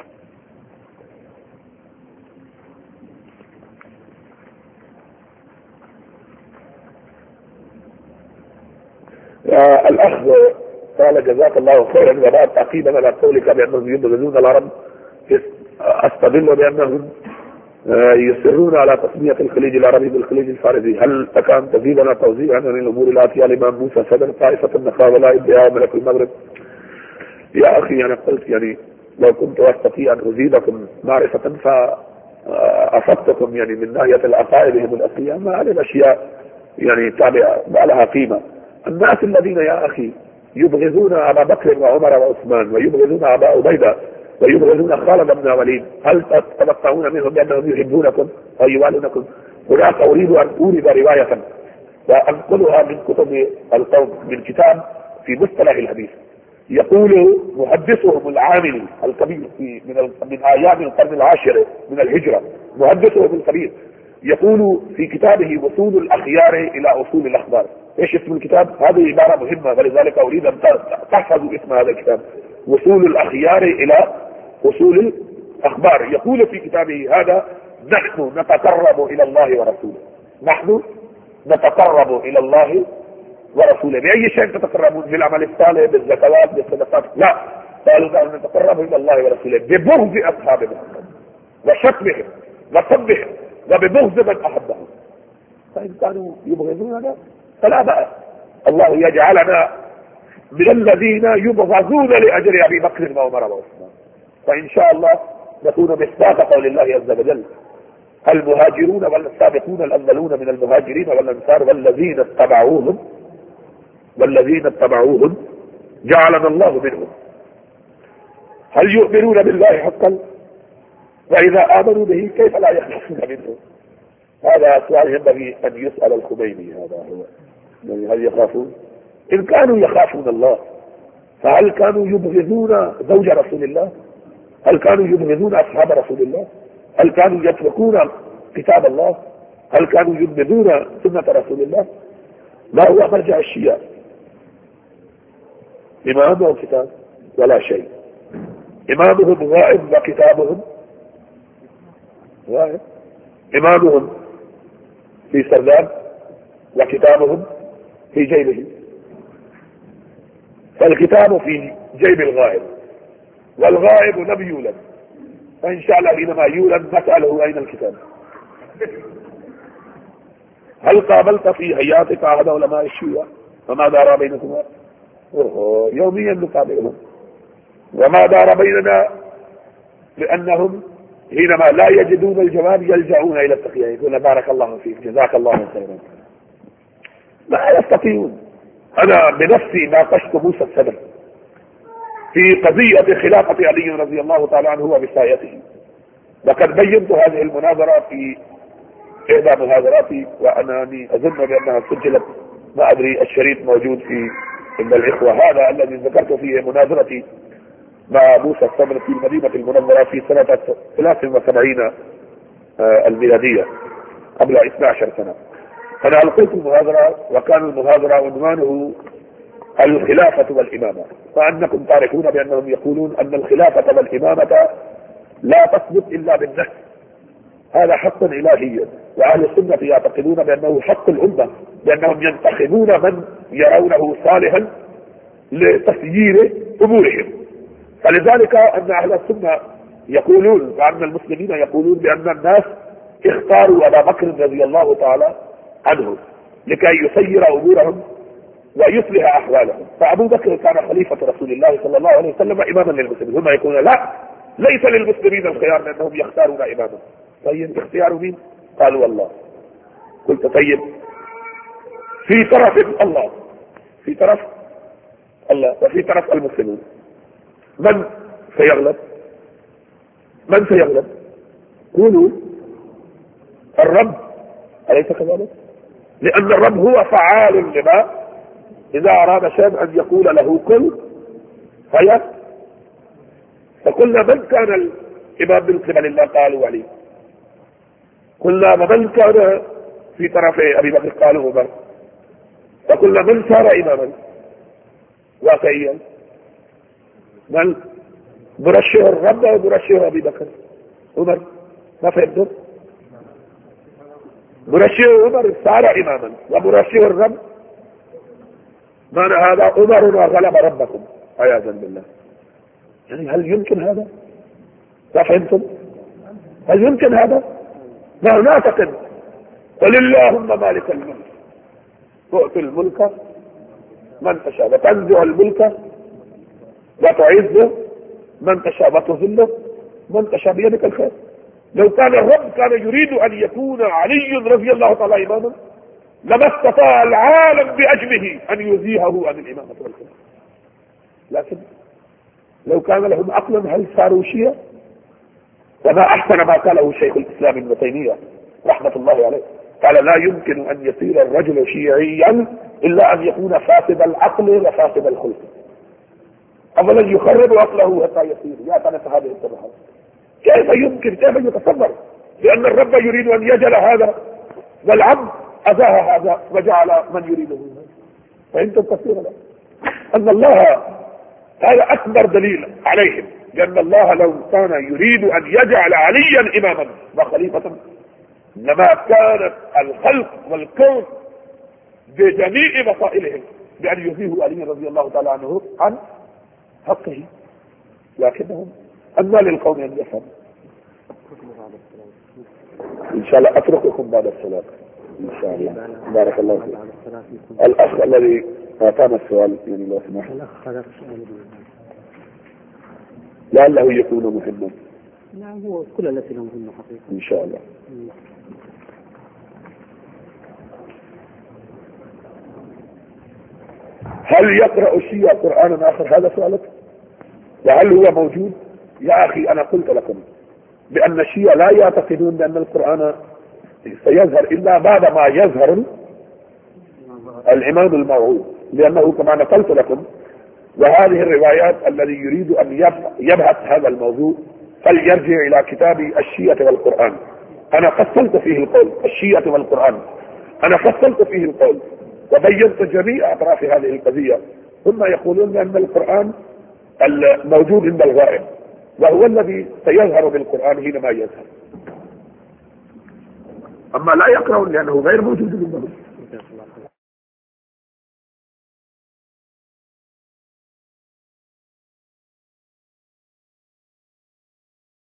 الأخ قال جزاك الله خيرا، وبعد تعقيبا على قولك بأنهم يبغضون العرب، أستدل بأنهم يصرون على تسمية الخليج العربي بالخليج الفارسي. هل لك أن تزيدنا توزيعا عن الأمور الآتية الإمام موسى صدر طائفة النخاء ولا إدعاء ملك المغرب؟ يا أخي أنا قلت يعني لو كنت أستطيع أن أزيدكم معرفة فأفدتكم يعني من ناحية العقائدهم الأصلية، ما هذه الأشياء يعني تابعة ما لها قيمة. الناس الذين يا أخي يبغضون أبا بكر وعمر وعثمان ويبغضون أبا عبيدة ويبغضون خالد بن الوليد، هل تتوقعون منهم بأنهم يحبونكم أو يوالونكم؟ هناك أريد أن أورد رواية وأنقلها من كتب القوم من كتاب في مصطلح الحديث، يقول محدثهم العامل الكبير من أيام القرن العاشر من الهجرة، محدثهم الكبير يقول في كتابه وصول الأخيار إلى أصول الأخبار. ايش اسم الكتاب؟ هذه عبارة مهمة، ولذلك أريد أن تحفظوا اسم هذا الكتاب، وصول الأخيار إلى أصول الأخبار. يقول في كتابه هذا نحن نتقرب إلى الله ورسوله، نحن نتقرب إلى الله ورسوله. بأي شيء تتقربون؟ بالعمل الصالح، بالزكوات، بالصدقات؟ لا، قالوا نتقرب إلى الله ورسوله ببغض أصحاب محمد وشتمهم وصبهم وببغض من أحبهم. فإن كانوا يبغضوننا فلا بأس، الله يجعلنا من الذين يبغضون لأجل أبي بكر وعمر وعثمان، فإن شاء الله نكون مصداق قول الله عز وجل: المهاجرون والسابقون الأولون من المهاجرين والأنصار والذين اتبعوهم جعلنا الله منهم. هل يؤمنون بالله حقا؟ وإذا آمنوا به كيف لا يخافون منه؟ هذا سؤال ينبغي أن يسأل الخميني. هذا هو، هل يخافون؟ إن كانوا يخافون الله فهل كانوا يبغضون زوج رسول الله؟ هل كانوا يبغضون أصحاب رسول الله؟ هل كانوا يتركون كتاب الله؟ هل كانوا يبغضون سنة رسول الله؟ ما هو مرجع الشيعة؟ إمام وكتاب ولا شيء. إمامهم غائب وكتابهم غائب. إمامهم في سرداب وكتابهم في جيبه، فالكتاب في جيب الغائب والغائب لم يولد، فإن شاء الله حينما يولد نسأله أين الكتاب. هل قابلت في حياتك أحد علماء الشيعة وما دار بينكما؟ يوميا نقابلهم، وما دار بيننا لأنهم حينما لا يجدون الجواب يلجؤون إلى التقية، يقول بارك الله فيك، جزاك الله خيرا. لا يستطيعون. أنا بنفسي ناقشت موسى السبر في قضية خلافة علي رضي الله تعالى عنه ووصايته، وقد بينت هذه المناظرة في إحدى محاضراتي، وأنني أظن بأنها سجلت، ما أدري الشريط موجود في عند الإخوة. هذا الذي ذكرت فيه مناظرتي مع موسى السبر في المدينة المنورة في سنة 73 الميلادية، قبل 12 سنة. أنا ألقيت المحاضرة، وكان المحاضرة عنوانه الخلافة والإمامة، فأنكم تعرفون بأنهم يقولون أن الخلافة والإمامة لا تثبت إلا بالنهي، هذا حق إلهي، وأهل السنة يعتقدون بأنه حق الأمة، لأنهم ينتخبون من يرونه صالحا لتسيير أمورهم. فلذلك أن أهل السنة يقولون، وأن المسلمين يقولون بأن الناس اختاروا أبا بكر رضي الله تعالى عنه لكي يسير أمورهم ويصلح أحوالهم، فأبو بكر كان خليفة رسول الله صلى الله عليه وسلم إماما للمسلمين. هم يقولون لا، ليس للمسلمين الخيار لأنهم يختارون إماما. طيب اختياروا مين؟ قالوا الله. قلت طيب في طرف الله، في طرف الله وفي طرف المسلمين، من سيغلب؟ من سيغلب؟ قولوا الرب، أليس كذلك؟ لأن الرب هو فعال لما إذا أراد شيئا أن يقول له كن فيكون. فقلنا من كان الإمام من قبل الله؟ قالوا علي. قلنا ومن كان في طرف أبي بكر؟ قالوا عمر. فقلنا من صار إماما واقعيا؟ من مرشح الرب ومرشح أبي بكر؟ عمر. ما فهمتم؟ مرشح عمر صار إماما، ومرشح الرب معنى هذا عمر وغلب ربكم عياذا بالله. يعني هل يمكن هذا؟ لا فهمتم؟ هل يمكن هذا؟ لا نعتقد. قل اللهم مالك الملك تؤتي الملك من تشاء وتنزع الملك وتعز من تشاء وتذل من تشاء بيدك الخير. لو كان الرب كان يريد أن يكون علي رضي الله تعالى إماما لما استطاع العالم بأجله أن يزيهه عن الإمامة والخلافة، لكن لو كان لهم عقلا هل صاروا شيعة؟ وما أحسن ما قاله شيخ الإسلام ابن تيمية رحمة الله عليه، قال لا يمكن أن يصير الرجل شيعيا إلا أن يكون فاسد العقل وفاسد الخلق. أولا يخرب عقله حتى يصير يا كانت هذه التبعات. كيف يمكن؟ كيف يتصور؟ لأن الرب يريد أن يجعل هذا والعبد أذاه هذا وجعل من يريده. فأنتم تفسير أن الله هذا أكبر دليل عليهم لأن الله لو كان يريد أن يجعل عليا إماما وخليفة لما كانت الخلق والكون بجميع مسائلهم بأن يفيه علي رضي الله تعالى عنه عن حقه، لكنهم أما للقوم أن يفهم. إن شاء الله أترككم بعد الصلاة إن شاء الله. بارك الله فيك. الأخ الذي أعطانا السؤال يعني لو سمحت لعله يكون مهما. نعم هو كل الأسئلة مهمة حقيقة إن شاء الله. هل يقرأ الشيعة قرآنا آخر؟ هذا سؤالك. وهل هو موجود؟ يا أخي أنا قلت لكم بأن الشيعة لا يعتقدون بأن القرآن سيظهر إلا بعد ما يظهر الإمام الموعود، لأنه كما نقلت لكم وهذه الروايات الذي يريد أن يبحث هذا الموضوع فليرجع إلى كتاب الشيعة والقرآن. أنا فصلت فيه القول الشيعة والقرآن، أنا فصلت فيه القول وبينت جميع أطراف هذه القضية. ثم يقولون بأن القرآن الموجود عند الغائب وهو الذي سيظهر بالقرآن حينما يظهر، أما لا يقرأون لأنه غير موجود عندهم.